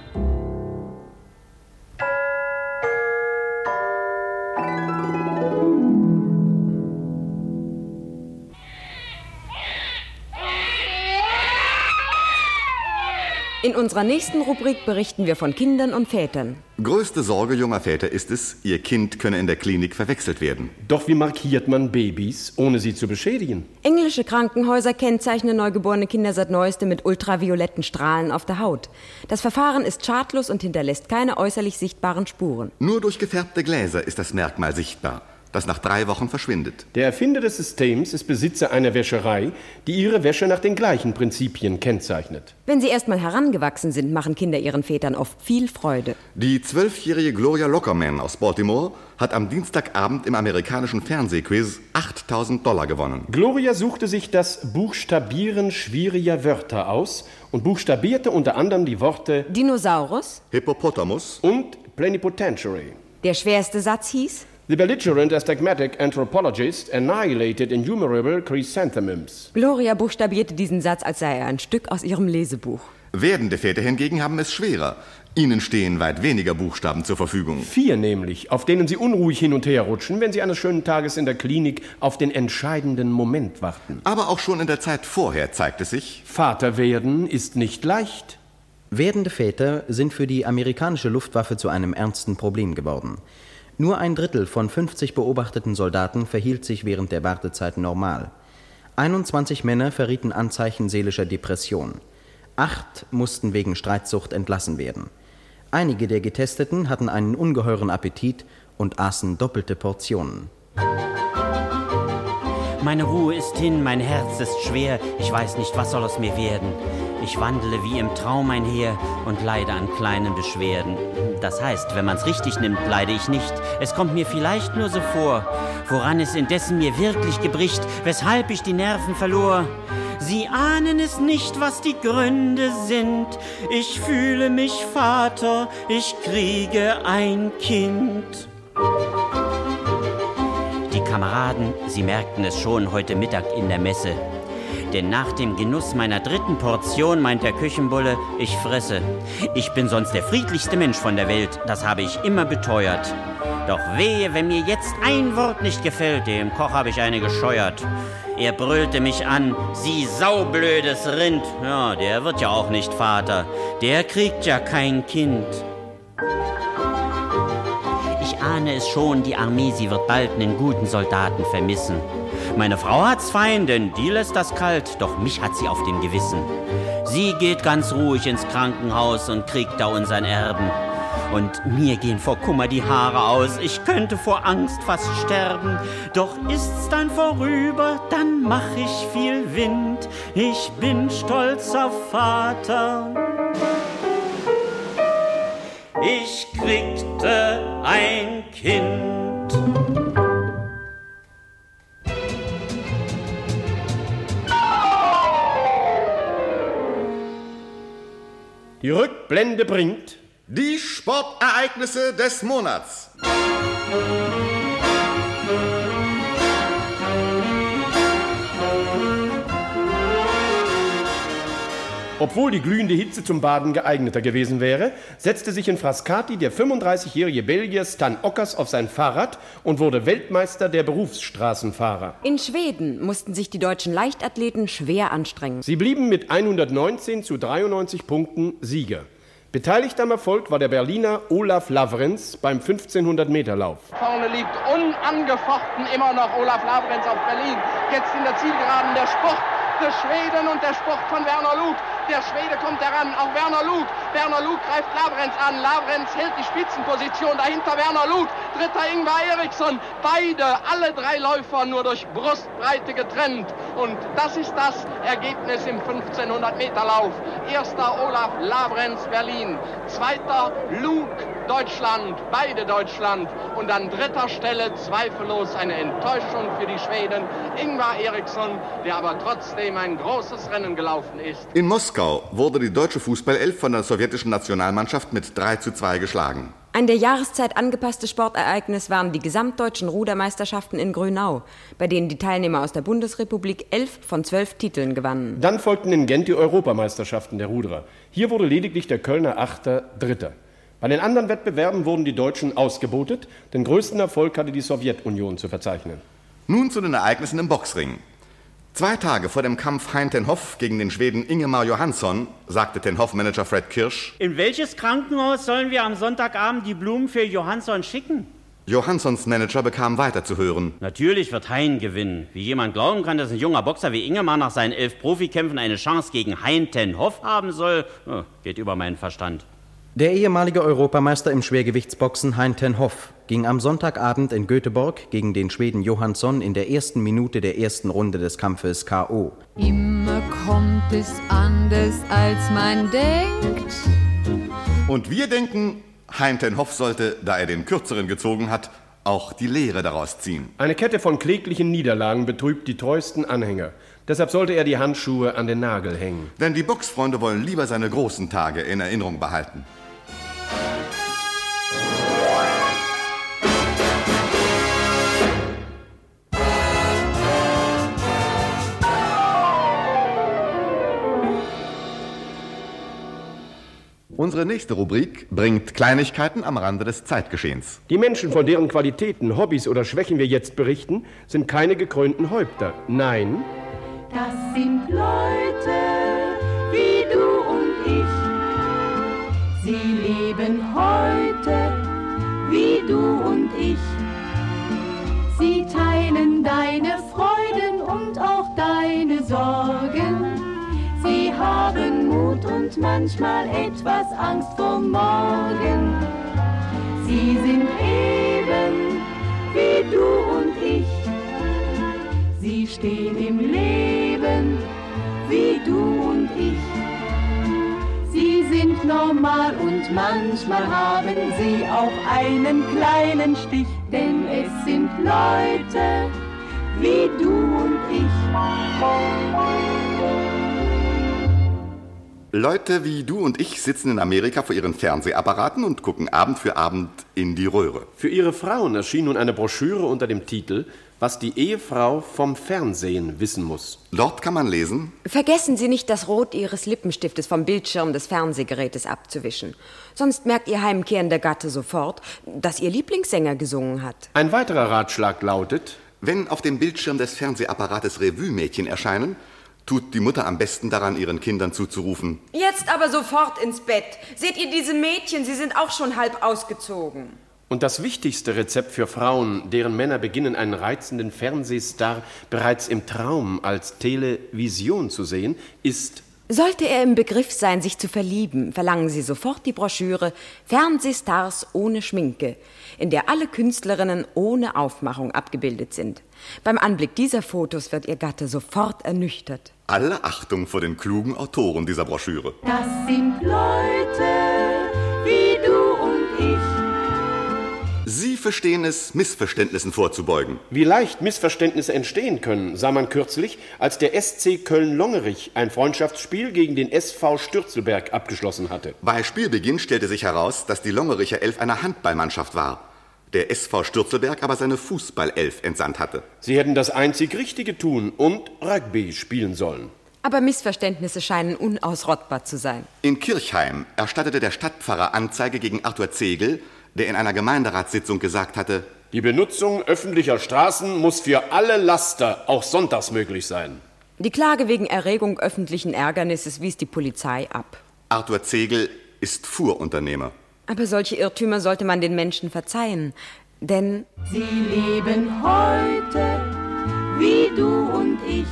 In unserer nächsten Rubrik berichten wir von Kindern und Vätern. Größte Sorge junger Väter ist es, ihr Kind könne in der Klinik verwechselt werden. Doch wie markiert man Babys, ohne sie zu beschädigen? Englische Krankenhäuser kennzeichnen neugeborene Kinder seit neuestem mit ultravioletten Strahlen auf der Haut. Das Verfahren ist schadlos und hinterlässt keine äußerlich sichtbaren Spuren. Nur durch gefärbte Gläser ist das Merkmal sichtbar, das nach drei Wochen verschwindet. Der Erfinder des Systems ist Besitzer einer Wäscherei, die ihre Wäsche nach den gleichen Prinzipien kennzeichnet. Wenn sie erst mal herangewachsen sind, machen Kinder ihren Vätern oft viel Freude. Die zwölfjährige Gloria Lockerman aus Baltimore hat am Dienstagabend im amerikanischen Fernsehquiz achttausend Dollar gewonnen. Gloria suchte sich das Buchstabieren schwieriger Wörter aus und buchstabierte unter anderem die Worte Dinosaurus, Hippopotamus und Plenipotentiary. Der schwerste Satz hieß: The belligerent astigmatic anthropologist annihilated innumerable chrysanthemums. Gloria buchstabierte diesen Satz, als sei er ein Stück aus ihrem Lesebuch. Werdende Väter hingegen haben es schwerer. Ihnen stehen weit weniger Buchstaben zur Verfügung. Vier nämlich, auf denen sie unruhig hin und her rutschen, wenn sie eines schönen Tages in der Klinik auf den entscheidenden Moment warten. Aber auch schon in der Zeit vorher zeigt es sich: Vater werden ist nicht leicht. Werdende Väter sind für die amerikanische Luftwaffe zu einem ernsten Problem geworden. Nur ein Drittel von fünfzig beobachteten Soldaten verhielt sich während der Wartezeit normal. einundzwanzig Männer verrieten Anzeichen seelischer Depression. Acht mussten wegen Streitsucht entlassen werden. Einige der Getesteten hatten einen ungeheuren Appetit und aßen doppelte Portionen. Meine Ruhe ist hin, mein Herz ist schwer, ich weiß nicht, was soll aus mir werden. Ich wandle wie im Traum einher und leide an kleinen Beschwerden. Das heißt, wenn man's richtig nimmt, leide ich nicht. Es kommt mir vielleicht nur so vor, woran es indessen mir wirklich gebricht, weshalb ich die Nerven verlor. Sie ahnen es nicht, was die Gründe sind. Ich fühle mich Vater, ich kriege ein Kind. Die Kameraden, sie merkten es schon heute Mittag in der Messe. Denn nach dem Genuss meiner dritten Portion meint der Küchenbulle, ich fresse. Ich bin sonst der friedlichste Mensch von der Welt, das habe ich immer beteuert. Doch wehe, wenn mir jetzt ein Wort nicht gefällt, dem Koch habe ich eine gescheuert. Er brüllte mich an, Sie saublödes Rind. Ja, der wird ja auch nicht Vater, der kriegt ja kein Kind. Ich ahne es schon, die Armee, sie wird bald einen guten Soldaten vermissen. Meine Frau hat's fein, denn die lässt das kalt, doch mich hat sie auf dem Gewissen. Sie geht ganz ruhig ins Krankenhaus und kriegt da unseren Erben. Und mir gehen vor Kummer die Haare aus, ich könnte vor Angst fast sterben. Doch ist's dann vorüber, dann mach ich viel Wind. Ich bin stolzer Vater. Ich kriegte ein Kind. Die Rückblende bringt die Sportereignisse des Monats. Obwohl die glühende Hitze zum Baden geeigneter gewesen wäre, setzte sich in Frascati der fünfunddreißigjährige Belgier Stan Ockers auf sein Fahrrad und wurde Weltmeister der Berufsstraßenfahrer. In Schweden mussten sich die deutschen Leichtathleten schwer anstrengen. Sie blieben mit hundertneunzehn zu dreiundneunzig Punkten Sieger. Beteiligt am Erfolg war der Berliner Olaf Lavrenz beim fünfzehnhundert-Meter-Lauf. Vorne liegt unangefochten immer noch Olaf Lavrenz auf Berlin. Jetzt in der Zielgeraden der Sport des Schweden und der Sport von Werner Luth. Der Schwede kommt heran, auch Werner Luth. Werner Luth greift Lavrenz an. Lavrenz hält die Spitzenposition. Dahinter Werner Luth. Dritter Ingvar Eriksson. Beide, alle drei Läufer nur durch Brustbreite getrennt. Und das ist das Ergebnis im fünfzehnhundert-Meter-Lauf. Erster Olaf Lavrenz, Berlin. Zweiter Luke, Deutschland. Beide Deutschland. Und an dritter Stelle zweifellos eine Enttäuschung für die Schweden. Ingvar Eriksson, der aber trotzdem ein großes Rennen gelaufen ist. In Moskau wurde die deutsche Fußballelf von der sowjetischen Nationalmannschaft mit drei zu zwei geschlagen. Ein der Jahreszeit angepasstes Sportereignis waren die gesamtdeutschen Rudermeisterschaften in Grönau, bei denen die Teilnehmer aus der Bundesrepublik elf von zwölf Titeln gewannen. Dann folgten in Gent die Europameisterschaften der Ruderer. Hier wurde lediglich der Kölner Achter Dritter. Bei den anderen Wettbewerben wurden die Deutschen ausgebotet. Den größten Erfolg hatte die Sowjetunion zu verzeichnen. Nun zu den Ereignissen im Boxring. Zwei Tage vor dem Kampf Hein ten Hoff gegen den Schweden Ingemar Johansson sagte ten Hoff-Manager Fred Kirsch: In welches Krankenhaus sollen wir am Sonntagabend die Blumen für Johansson schicken? Johanssons Manager bekam weiter zu hören: Natürlich wird Hein gewinnen. Wie jemand glauben kann, dass ein junger Boxer wie Ingemar nach seinen elf Profikämpfen eine Chance gegen Hein ten Hoff haben soll, oh, geht über meinen Verstand. Der ehemalige Europameister im Schwergewichtsboxen Hein ten Hoff ging am Sonntagabend in Göteborg gegen den Schweden Johansson in der ersten Minute der ersten Runde des Kampfes K O Immer kommt es anders, als man denkt. Und wir denken, Hein ten Hoff sollte, da er den Kürzeren gezogen hat, auch die Lehre daraus ziehen. Eine Kette von kläglichen Niederlagen betrübt die treuesten Anhänger. Deshalb sollte er die Handschuhe an den Nagel hängen. Denn die Boxfreunde wollen lieber seine großen Tage in Erinnerung behalten. Unsere nächste Rubrik bringt Kleinigkeiten am Rande des Zeitgeschehens. Die Menschen, von deren Qualitäten, Hobbys oder Schwächen wir jetzt berichten, sind keine gekrönten Häupter. Nein, das sind Leute wie du und ich. Sie leben heute wie du und ich. Sie teilen deine Freuden und auch deine Sorgen. Sie haben Mut und manchmal etwas Angst vor morgen. Sie sind eben wie du und ich. Sie stehen im Leben wie du und ich. Sie sind normal und manchmal haben sie auch einen kleinen Stich. Denn es sind Leute wie du und ich. Leute wie du und ich sitzen in Amerika vor ihren Fernsehapparaten und gucken Abend für Abend in die Röhre. Für ihre Frauen erschien nun eine Broschüre unter dem Titel »Was die Ehefrau vom Fernsehen wissen muss«. Dort kann man lesen: Vergessen Sie nicht, das Rot Ihres Lippenstiftes vom Bildschirm des Fernsehgerätes abzuwischen. Sonst merkt Ihr heimkehrender Gatte sofort, dass Ihr Lieblingssänger gesungen hat. Ein weiterer Ratschlag lautet: Wenn auf dem Bildschirm des Fernsehapparates Revue-Mädchen erscheinen, tut die Mutter am besten daran, ihren Kindern zuzurufen: Jetzt aber sofort ins Bett. Seht ihr diese Mädchen, sie sind auch schon halb ausgezogen. Und das wichtigste Rezept für Frauen, deren Männer beginnen, einen reizenden Fernsehstar bereits im Traum als Television zu sehen, ist: Sollte er im Begriff sein, sich zu verlieben, verlangen Sie sofort die Broschüre »Fernsehstars ohne Schminke«, in der alle Künstlerinnen ohne Aufmachung abgebildet sind. Beim Anblick dieser Fotos wird Ihr Gatte sofort ernüchtert. Alle Achtung vor den klugen Autoren dieser Broschüre. Das sind Leute wie du und ich. Sie verstehen es, Missverständnissen vorzubeugen. Wie leicht Missverständnisse entstehen können, sah man kürzlich, als der S C Köln-Longerich ein Freundschaftsspiel gegen den S V Stürzelberg abgeschlossen hatte. Bei Spielbeginn stellte sich heraus, dass die Longericher Elf eine Handballmannschaft war. Der S V Stürzelberg aber seine Fußballelf entsandt hatte. Sie hätten das einzig Richtige tun und Rugby spielen sollen. Aber Missverständnisse scheinen unausrottbar zu sein. In Kirchheim erstattete der Stadtpfarrer Anzeige gegen Arthur Zegel, der in einer Gemeinderatssitzung gesagt hatte: Die Benutzung öffentlicher Straßen muss für alle Laster auch sonntags möglich sein. Die Klage wegen Erregung öffentlichen Ärgernisses wies die Polizei ab. Arthur Zegel ist Fuhrunternehmer. Aber solche Irrtümer sollte man den Menschen verzeihen, denn sie leben heute wie du und ich.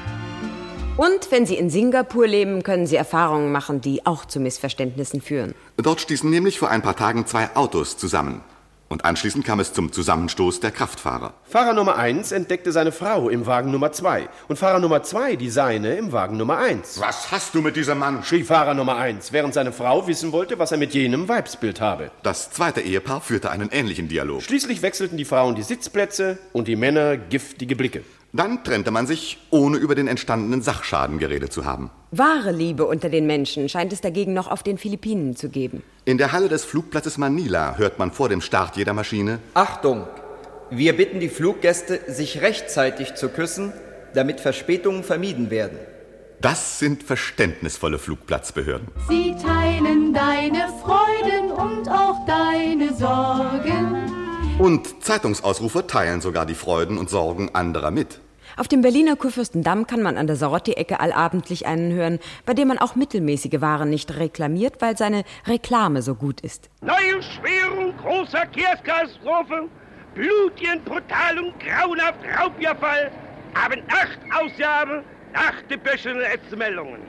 Und wenn sie in Singapur leben, können sie Erfahrungen machen, die auch zu Missverständnissen führen. Dort stießen nämlich vor ein paar Tagen zwei Autos zusammen. Und anschließend kam es zum Zusammenstoß der Kraftfahrer. Fahrer Nummer eins entdeckte seine Frau im Wagen Nummer zwei und Fahrer Nummer zwei die seine im Wagen Nummer eins. Was hast du mit diesem Mann? Schrie Fahrer Nummer eins, während seine Frau wissen wollte, was er mit jenem Weibsbild habe. Das zweite Ehepaar führte einen ähnlichen Dialog. Schließlich wechselten die Frauen die Sitzplätze und die Männer giftige Blicke. Dann trennte man sich, ohne über den entstandenen Sachschaden geredet zu haben. Wahre Liebe unter den Menschen scheint es dagegen noch auf den Philippinen zu geben. In der Halle des Flugplatzes Manila hört man vor dem Start jeder Maschine: Achtung! Wir bitten die Fluggäste, sich rechtzeitig zu küssen, damit Verspätungen vermieden werden. Das sind verständnisvolle Flugplatzbehörden. Sie teilen deine Freuden und auch deine Sorgen. Und Zeitungsausrufer teilen sogar die Freuden und Sorgen anderer mit. Auf dem Berliner Kurfürstendamm kann man an der Sorotti-Ecke allabendlich einen hören, bei dem man auch mittelmäßige Waren nicht reklamiert, weil seine Reklame so gut ist. Neue Schwerung großer Verkehrskatastrophe, blutigen, brutalen, grauenhaft Raubüberfall, Abend-Nacht-Ausgabe, Nacht-Depesche, letzte Meldungen.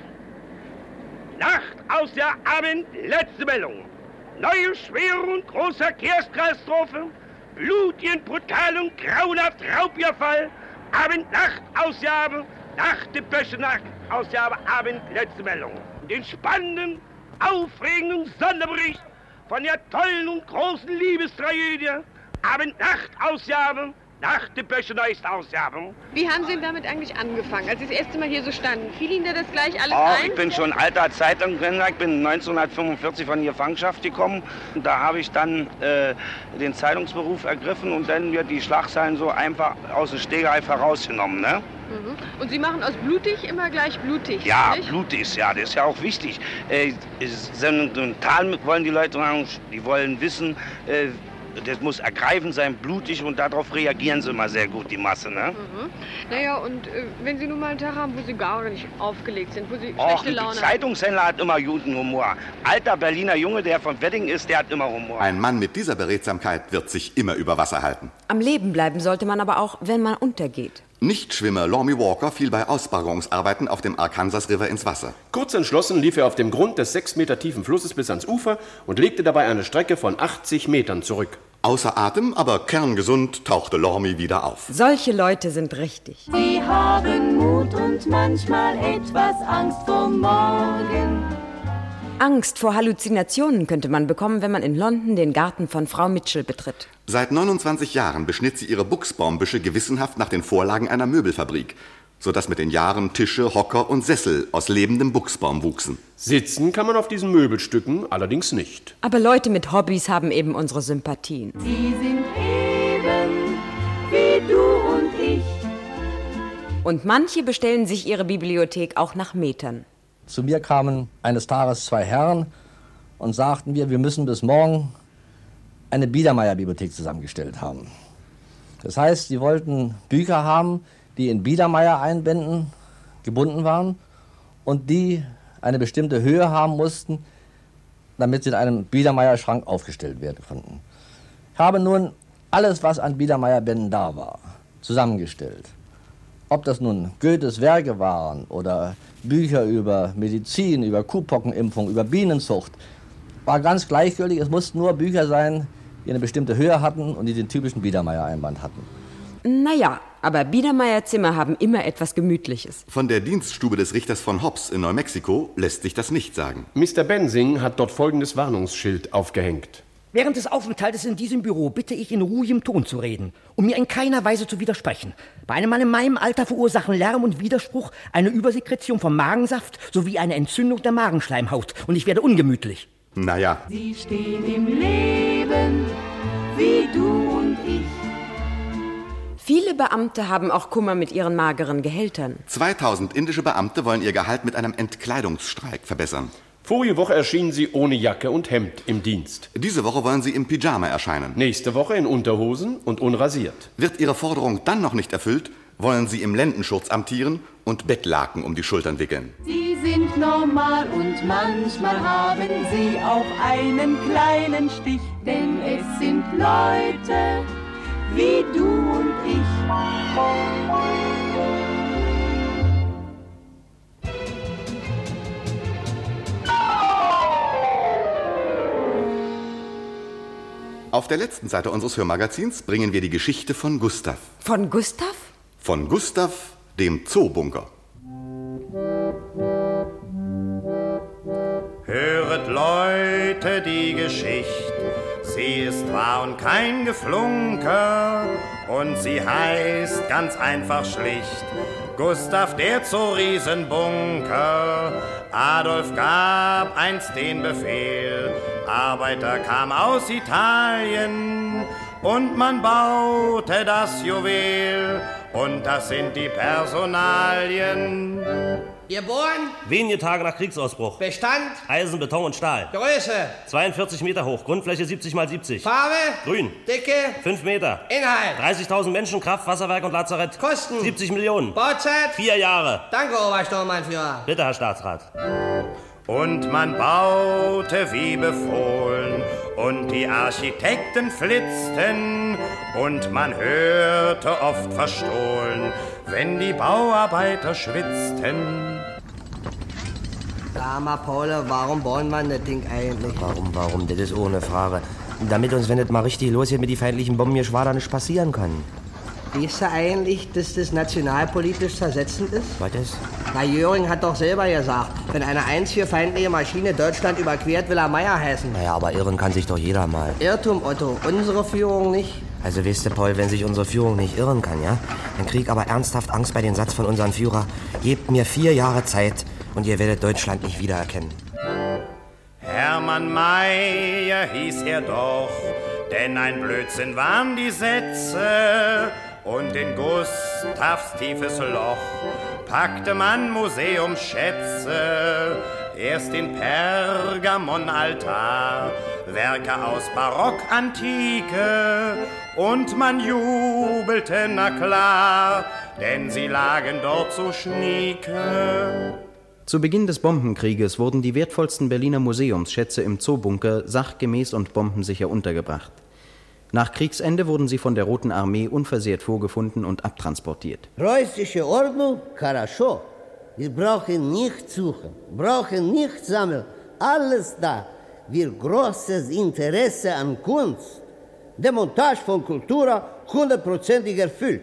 Nacht-Ausgabe, Abend, letzte Meldungen. Neue Schwerung großer Verkehrskatastrophe, blutigen, brutalen, grauenhaft Raubüberfall, Abend-Nacht-Ausgabe, Nacht-Depesche, Nacht-Ausgabe, Abend, letzte Meldung. Den spannenden, aufregenden Sonderbericht von der tollen und großen Liebestragödie, Abend-Nacht-Ausgabe, Nacht-Depesche, neueste Ausgabe. Wie haben Sie denn damit eigentlich angefangen, als Sie das erste Mal hier so standen? Fiel Ihnen da das gleich alles oh, ein? Ich bin schon alter Zeitungskenner. Ich bin neunzehnhundertfünfundvierzig von der Gefangenschaft gekommen. Und da habe ich dann äh, den Zeitungsberuf ergriffen und dann wird die Schlagzeilen so einfach aus dem Stegreif herausgenommen. Ne? Mhm. Und Sie machen aus blutig immer gleich blutig, Ja, nicht? blutig, ja, das ist ja auch wichtig. Äh, sentimental wollen die Leute machen, die wollen wissen, äh, das muss ergreifend sein, blutig, und darauf reagieren sie immer sehr gut, die Masse, ne? Mhm. Naja, und äh, wenn Sie nun mal einen Tag haben, wo Sie gar nicht aufgelegt sind, wo Sie Och, schlechte ein Laune haben. Zeitungshändler hat immer guten Humor. Alter Berliner Junge, der von Wedding ist, der hat immer Humor. Ein Mann mit dieser Beredsamkeit wird sich immer über Wasser halten. Am Leben bleiben sollte man aber auch, wenn man untergeht. Nichtschwimmer Lormy Walker fiel bei Ausbargerungsarbeiten auf dem Arkansas River ins Wasser. Kurz entschlossen lief er auf dem Grund des sechs Meter tiefen Flusses bis ans Ufer und legte dabei eine Strecke von achtzig Metern zurück. Außer Atem, aber kerngesund, tauchte Lormy wieder auf. Solche Leute sind richtig. Sie haben Mut und manchmal etwas Angst vor morgen. Angst vor Halluzinationen könnte man bekommen, wenn man in London den Garten von Frau Mitchell betritt. Seit neunundzwanzig Jahren beschnitt sie ihre Buchsbaumbüsche gewissenhaft nach den Vorlagen einer Möbelfabrik, sodass mit den Jahren Tische, Hocker und Sessel aus lebendem Buchsbaum wuchsen. Sitzen kann man auf diesen Möbelstücken allerdings nicht. Aber Leute mit Hobbys haben eben unsere Sympathien. Sie sind eben wie du und ich. Und manche bestellen sich ihre Bibliothek auch nach Metern. Zu mir kamen eines Tages zwei Herren und sagten mir, wir müssen bis morgen eine Biedermeier-Bibliothek zusammengestellt haben. Das heißt, sie wollten Bücher haben, die in Biedermeier-Einbänden gebunden waren und die eine bestimmte Höhe haben mussten, damit sie in einem Biedermeier-Schrank aufgestellt werden konnten. Ich habe nun alles, was an Biedermeier-Bänden da war, zusammengestellt. Ob das nun Goethes Werke waren oder Bücher über Medizin, über Kuhpockenimpfung, über Bienenzucht, war ganz gleichgültig. Es mussten nur Bücher sein, die eine bestimmte Höhe hatten und die den typischen Biedermeier-Einband hatten. Naja, aber Biedermeier-Zimmer haben immer etwas Gemütliches. Von der Dienststube des Richters von Hobbs in Neumexiko lässt sich das nicht sagen. Mister Bensing hat dort folgendes Warnungsschild aufgehängt. Während des Aufenthaltes in diesem Büro bitte ich in ruhigem Ton zu reden, um mir in keiner Weise zu widersprechen. Bei einem Mann in meinem Alter verursachen Lärm und Widerspruch eine Übersekretion vom Magensaft sowie eine Entzündung der Magenschleimhaut und ich werde ungemütlich. Naja. Sie stehen im Leben wie du und ich. Viele Beamte haben auch Kummer mit ihren mageren Gehältern. zweitausend indische Beamte wollen ihr Gehalt mit einem Entkleidungsstreik verbessern. Vorige Woche erschienen sie ohne Jacke und Hemd im Dienst. Diese Woche wollen sie im Pyjama erscheinen. Nächste Woche in Unterhosen und unrasiert. Wird ihre Forderung dann noch nicht erfüllt, wollen sie im Lendenschurz amtieren und Bettlaken um die Schultern wickeln. Sie sind normal und manchmal haben sie auch einen kleinen Stich, denn es sind Leute wie du und ich. Auf der letzten Seite unseres Hörmagazins bringen wir die Geschichte von Gustav. Von Gustav? Von Gustav, dem Zoobunker. Höret Leute die Geschichte, sie ist wahr und kein Geflunker, und sie heißt ganz einfach schlicht Gustav der Zoo-Riesenbunker. Adolf gab einst den Befehl, Arbeiter kamen aus Italien und man baute das Juwel, und das sind die Personalien. Geboren? Wenige Tage nach Kriegsausbruch. Bestand? Eisen, Beton und Stahl. Größe? zweiundvierzig Meter hoch, Grundfläche siebzig mal siebzig. Farbe? Grün. Dicke? fünf Meter. Inhalt? dreißigtausend Menschen, Kraft, Wasserwerk und Lazarett. Kosten? siebzig Millionen. Bauzeit? Vier Jahre. Danke, Obersturmbannführer. Bitte, Herr Staatsrat. Und man baute wie befohlen, und die Architekten flitzten, und man hörte oft verstohlen, wenn die Bauarbeiter schwitzten. Sag mal, Paul, warum bauen wir das Ding eigentlich? Warum, warum? Das ist ohne Frage. Damit uns, wenn das mal richtig losgeht mit die feindlichen Bombengeschwader, nicht passieren kann. Weißt du eigentlich, dass das nationalpolitisch zersetzend ist? Was ist? Na, Göring hat doch selber gesagt, wenn eine einzige feindliche Maschine Deutschland überquert, will er Meier heißen. Naja, aber irren kann sich doch jeder mal. Irrtum, Otto. Unsere Führung nicht. Also weißt du, Paul, wenn sich unsere Führung nicht irren kann, ja? Dann krieg aber ernsthaft Angst bei dem Satz von unserem Führer: Gebt mir vier Jahre Zeit und ihr werdet Deutschland nicht wiedererkennen. Hermann Mayer hieß er doch, denn ein Blödsinn waren die Sätze. Und in Gustavs tiefes Loch packte man Museumsschätze. Erst den Pergamonaltar, Werke aus Barock, Antike, und man jubelte, na klar, denn sie lagen dort so schnieke. Zu Beginn des Bombenkrieges wurden die wertvollsten Berliner Museumsschätze im Zoobunker sachgemäß und bombensicher untergebracht. Nach Kriegsende wurden sie von der Roten Armee unversehrt vorgefunden und abtransportiert. Preußische Ordnung, хорошо. Wir brauchen nicht suchen, brauchen nicht sammeln. Alles da. Wir großes Interesse an Kunst. Demontage von Kultura hundertprozentig erfüllt.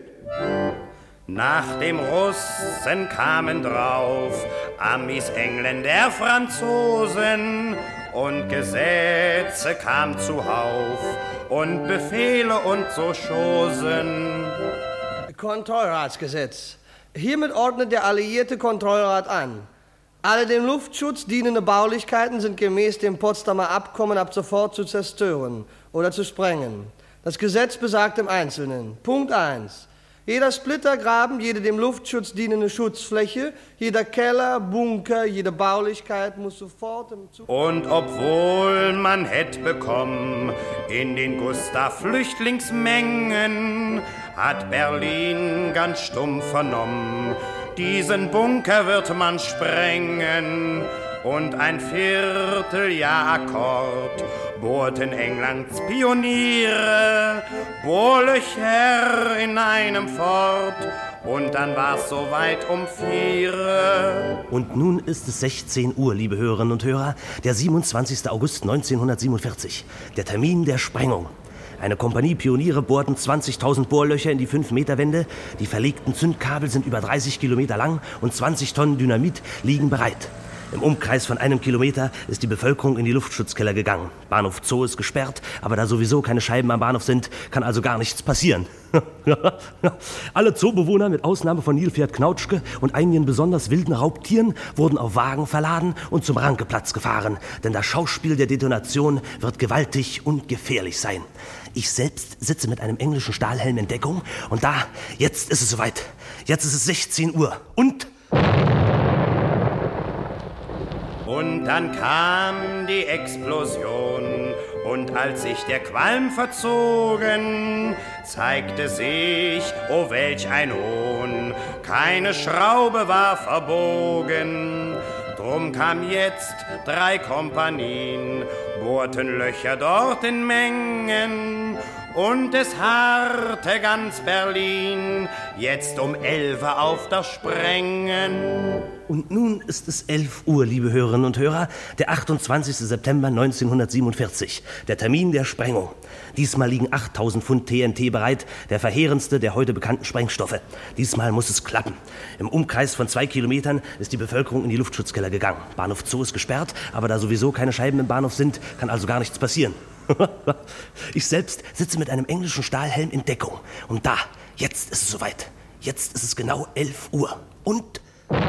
Nach dem Russen kamen drauf Amis, Engländer, Franzosen, und Gesetze kamen zuhauf und Befehle und so Chosen. Kontrollratsgesetz. Hiermit ordnet der alliierte Kontrollrat an: Alle dem Luftschutz dienende Baulichkeiten sind gemäß dem Potsdamer Abkommen ab sofort zu zerstören oder zu sprengen. Das Gesetz besagt im Einzelnen: Punkt eins. Jeder Splittergraben, jede dem Luftschutz dienende Schutzfläche, jeder Keller, Bunker, jede Baulichkeit muss sofort im Zug... Und obwohl man hätt bekommen in den Gustav-Flüchtlingsmengen, hat Berlin ganz stumm vernommen, diesen Bunker wird man sprengen. Und ein Vierteljahr Akkord bohrten Englands Pioniere Bohrlöcher in einem Fort, und dann war's soweit um vier. Und nun ist es sechzehn Uhr, liebe Hörerinnen und Hörer, der siebenundzwanzigster August neunzehnhundertsiebenundvierzig, der Termin der Sprengung. Eine Kompanie Pioniere bohrten zwanzigtausend Bohrlöcher in die fünf Meter Wände, die verlegten Zündkabel sind über dreißig Kilometer lang und zwanzig Tonnen Dynamit liegen bereit. Im Umkreis von einem Kilometer ist die Bevölkerung in die Luftschutzkeller gegangen. Bahnhof Zoo ist gesperrt, aber da sowieso keine Scheiben am Bahnhof sind, kann also gar nichts passieren. Alle Zoobewohner mit Ausnahme von Nilpferd Knautschke und einigen besonders wilden Raubtieren wurden auf Wagen verladen und zum Rankeplatz gefahren, denn das Schauspiel der Detonation wird gewaltig und gefährlich sein. Ich selbst sitze mit einem englischen Stahlhelm in Deckung und da, jetzt ist es soweit. Jetzt ist es sechzehn Uhr und... Und dann kam die Explosion, und als sich der Qualm verzogen, zeigte sich, oh welch ein Hohn, keine Schraube war verbogen. Drum kam jetzt drei Kompanien, bohrten Löcher dort in Mengen, und es harrte ganz Berlin, jetzt um elf auf das Sprengen. Und nun ist es elf Uhr, liebe Hörerinnen und Hörer, der achtundzwanzigster September neunzehnhundertsiebenundvierzig, der Termin der Sprengung. Diesmal liegen achttausend Pfund T N T bereit, der verheerendste der heute bekannten Sprengstoffe. Diesmal muss es klappen. Im Umkreis von zwei Kilometern ist die Bevölkerung in die Luftschutzkeller gegangen. Bahnhof Zoo ist gesperrt, aber da sowieso keine Scheiben im Bahnhof sind, kann also gar nichts passieren. Ich selbst sitze mit einem englischen Stahlhelm in Deckung. Und da, jetzt ist es soweit. Jetzt ist es genau elf Uhr. Und...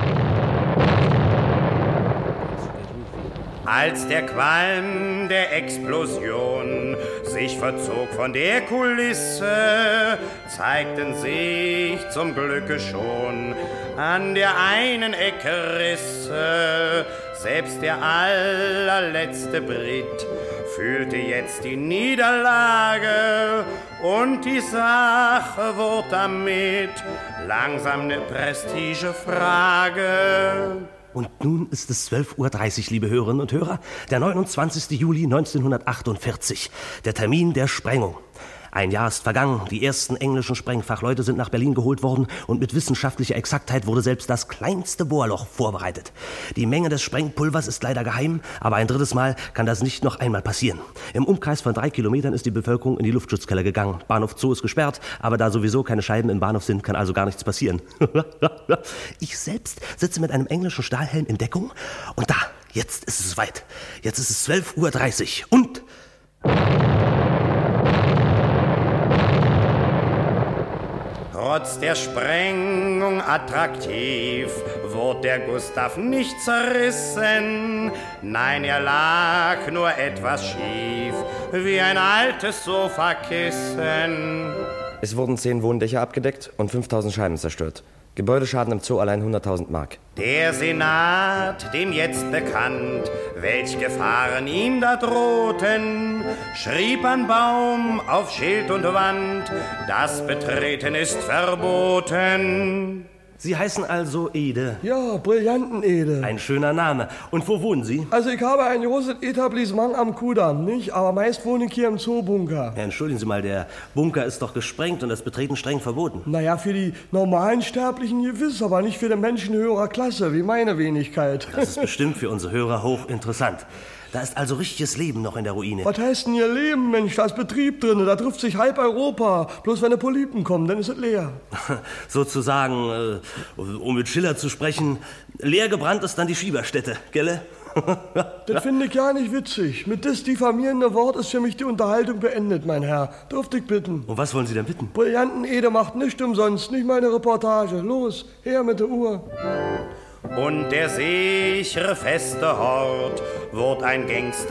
Als der Qualm der Explosion sich verzog von der Kulisse, zeigten sich zum Glücke schon an der einen Ecke Risse. Selbst der allerletzte Brit fühlte jetzt die Niederlage, und die Sache wurde damit langsam eine Prestigefrage. Und nun ist es zwölf Uhr dreißig, liebe Hörerinnen und Hörer, der neunundzwanzigster Juli neunzehnhundertachtundvierzig, der Termin der Sprengung. Ein Jahr ist vergangen, die ersten englischen Sprengfachleute sind nach Berlin geholt worden und mit wissenschaftlicher Exaktheit wurde selbst das kleinste Bohrloch vorbereitet. Die Menge des Sprengpulvers ist leider geheim, aber ein drittes Mal kann das nicht noch einmal passieren. Im Umkreis von drei Kilometern ist die Bevölkerung in die Luftschutzkeller gegangen. Bahnhof Zoo ist gesperrt, aber da sowieso keine Scheiben im Bahnhof sind, kann also gar nichts passieren. Ich selbst sitze mit einem englischen Stahlhelm in Deckung und da, jetzt ist es soweit. Jetzt ist es zwölf Uhr dreißig und... Trotz der Sprengung attraktiv wurde der Gustav nicht zerrissen. Nein, er lag nur etwas schief, wie ein altes Sofakissen. Es wurden zehn Wohndächer abgedeckt und fünftausend Scheiben zerstört. Gebäudeschaden im Zoo allein hunderttausend Mark. Der Senat, dem jetzt bekannt, welch Gefahren ihm da drohten, schrieb an Baum auf Schild und Wand, das Betreten ist verboten. Sie heißen also Ede? Ja, Brillanten-Ede. Ein schöner Name. Und wo wohnen Sie? Also ich habe ein großes Etablissement am Kudamm, nicht? Aber meist wohne ich hier im Zoobunker. Ja, entschuldigen Sie mal, der Bunker ist doch gesprengt und das Betreten streng verboten. Naja, für die normalen Sterblichen gewiss, aber nicht für den Menschen höherer Klasse, wie meine Wenigkeit. Das ist bestimmt für unsere Hörer hochinteressant. Da ist also richtiges Leben noch in der Ruine. Was heißt denn hier Leben, Mensch? Da ist Betrieb drin, da trifft sich halb Europa. Bloß wenn die Polypen kommen, dann ist es leer. Sozusagen, äh, um mit Schiller zu sprechen, leer gebrannt ist dann die Schieberstätte, gelle? Das finde ich ja nicht witzig. Mit das diffamierende Wort ist für mich die Unterhaltung beendet, mein Herr. Dürfte ich bitten? Und was wollen Sie denn bitten? Brillanten-Ede macht nichts umsonst, nicht meine Reportage. Los, her mit der Uhr. Und der sichere, feste Hort wurde ein Gangster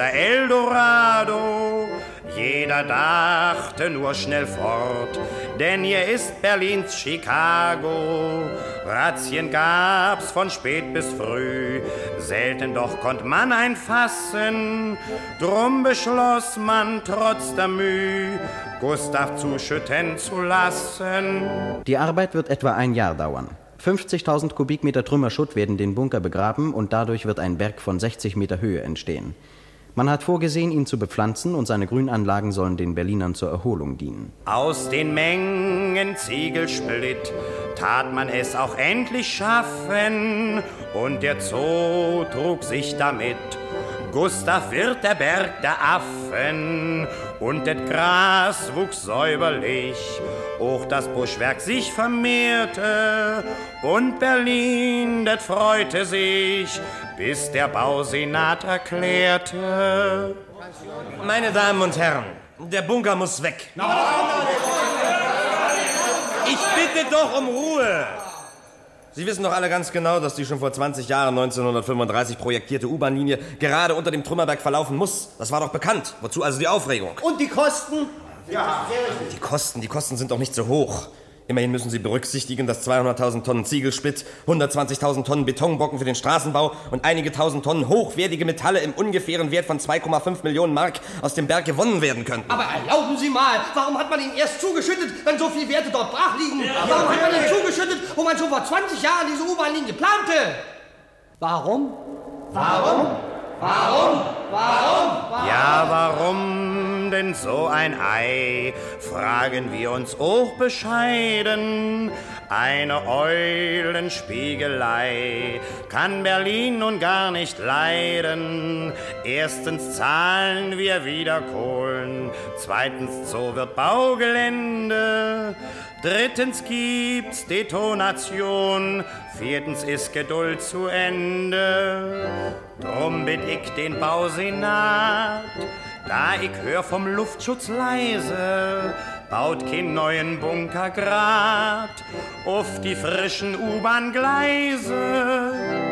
Eldorado. Jeder dachte nur schnell fort, denn hier ist Berlins Chicago. Razzien gab's von spät bis früh, selten doch konnt man ein fassen. Drum beschloss man trotz der Mühe, Gustav zuschütten zu lassen. Die Arbeit wird etwa ein Jahr dauern. fünfzigtausend Kubikmeter Trümmerschutt werden den Bunker begraben und dadurch wird ein Berg von sechzig Meter Höhe entstehen. Man hat vorgesehen, ihn zu bepflanzen und seine Grünanlagen sollen den Berlinern zur Erholung dienen. Aus den Mengen Ziegelsplitt tat man es auch endlich schaffen und der Zoo trug sich damit Gustav wird der Berg der Affen und das Gras wuchs säuberlich, auch das Buschwerk sich vermehrte und Berlin, das freute sich, bis der Bausenat erklärte. Meine Damen und Herren, der Bunker muss weg. Ich bitte doch um Ruhe. Sie wissen doch alle ganz genau, dass die schon vor zwanzig Jahren, neunzehnhundertfünfunddreißig, projektierte U-Bahn-Linie gerade unter dem Trümmerberg verlaufen muss. Das war doch bekannt. Wozu also die Aufregung? Und die Kosten? Ja. Die Kosten, die Kosten sind doch nicht so hoch. Immerhin müssen Sie berücksichtigen, dass zweihunderttausend Tonnen Ziegelsplitt, hundertzwanzigtausend Tonnen Betonbrocken für den Straßenbau und einige tausend Tonnen hochwertige Metalle im ungefähren Wert von zwei Komma fünf Millionen Mark aus dem Berg gewonnen werden könnten. Aber erlauben Sie mal, warum hat man ihn erst zugeschüttet, wenn so viele Werte dort brach liegen? Ja, warum hat man ihn zugeschüttet, wo man schon vor zwanzig Jahren diese U-Bahn-Linie plante? Warum? Warum? Warum? Warum? Warum? Ja, warum denn so ein Ei? Fragen wir uns auch bescheiden. Eine Eulenspiegelei kann Berlin nun gar nicht leiden. Erstens zahlen wir wieder Kohlen, zweitens so wird Baugelände, drittens gibt's Detonation, viertens ist Geduld zu Ende. Drum bitt ich den Bausenat, da ich hör vom Luftschutz leise, baut keinen neuen Bunker grad auf die frischen U-Bahn-Gleise.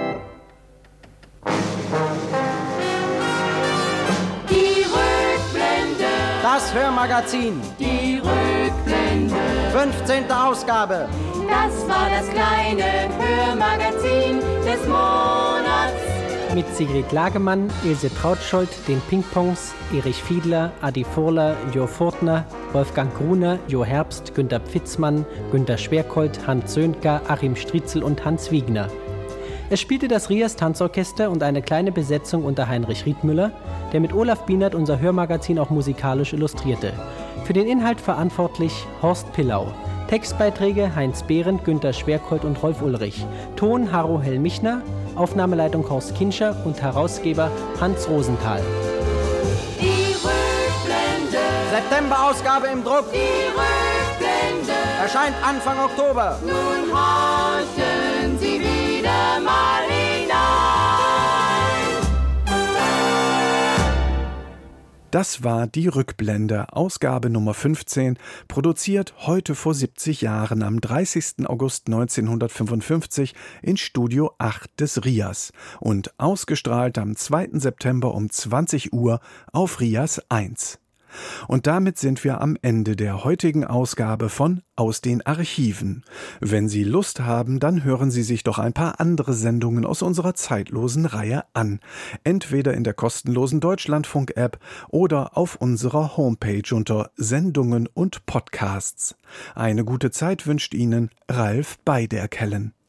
Die Rückblende. Das Hörmagazin. Die Rückblende. fünfzehnte Ausgabe. Das war das kleine Hörmagazin des Monats. Mit Sigrid Lagemann, Ilse Trautschold, den Pingpongs, Erich Fiedler, Adi Furler, Jo Furtner, Wolfgang Gruner, Jo Herbst, Günter Pfitzmann, Günter Schwerkold, Hans Söhnker, Achim Striezel und Hans Wiegner. Es spielte das Rias Tanzorchester und eine kleine Besetzung unter Heinrich Riedmüller, der mit Olaf Bienert unser Hörmagazin auch musikalisch illustrierte. Für den Inhalt verantwortlich Horst Pillau. Textbeiträge Heinz Behrendt, Günter Schwerkold und Rolf Ulrich. Ton Harro Hellmichner, Aufnahmeleitung Horst Kinscher und Herausgeber Hans Rosenthal. Die Rückblende. September-Ausgabe im Druck. Die Rückblende. Erscheint Anfang Oktober. Nun horchen Sie wieder mal hinein. Das war die Rückblende, Ausgabe Nummer fünfzehn, produziert heute vor siebzig Jahren am dreißigsten August neunzehnhundertfünfundfünfzig in Studio acht des Rias und ausgestrahlt am zweiten September um zwanzig Uhr auf Rias eins. Und damit sind wir am Ende der heutigen Ausgabe von Aus den Archiven. Wenn Sie Lust haben, dann hören Sie sich doch ein paar andere Sendungen aus unserer zeitlosen Reihe an. Entweder in der kostenlosen Deutschlandfunk-App oder auf unserer Homepage unter Sendungen und Podcasts. Eine gute Zeit wünscht Ihnen Ralf Beiderkellen.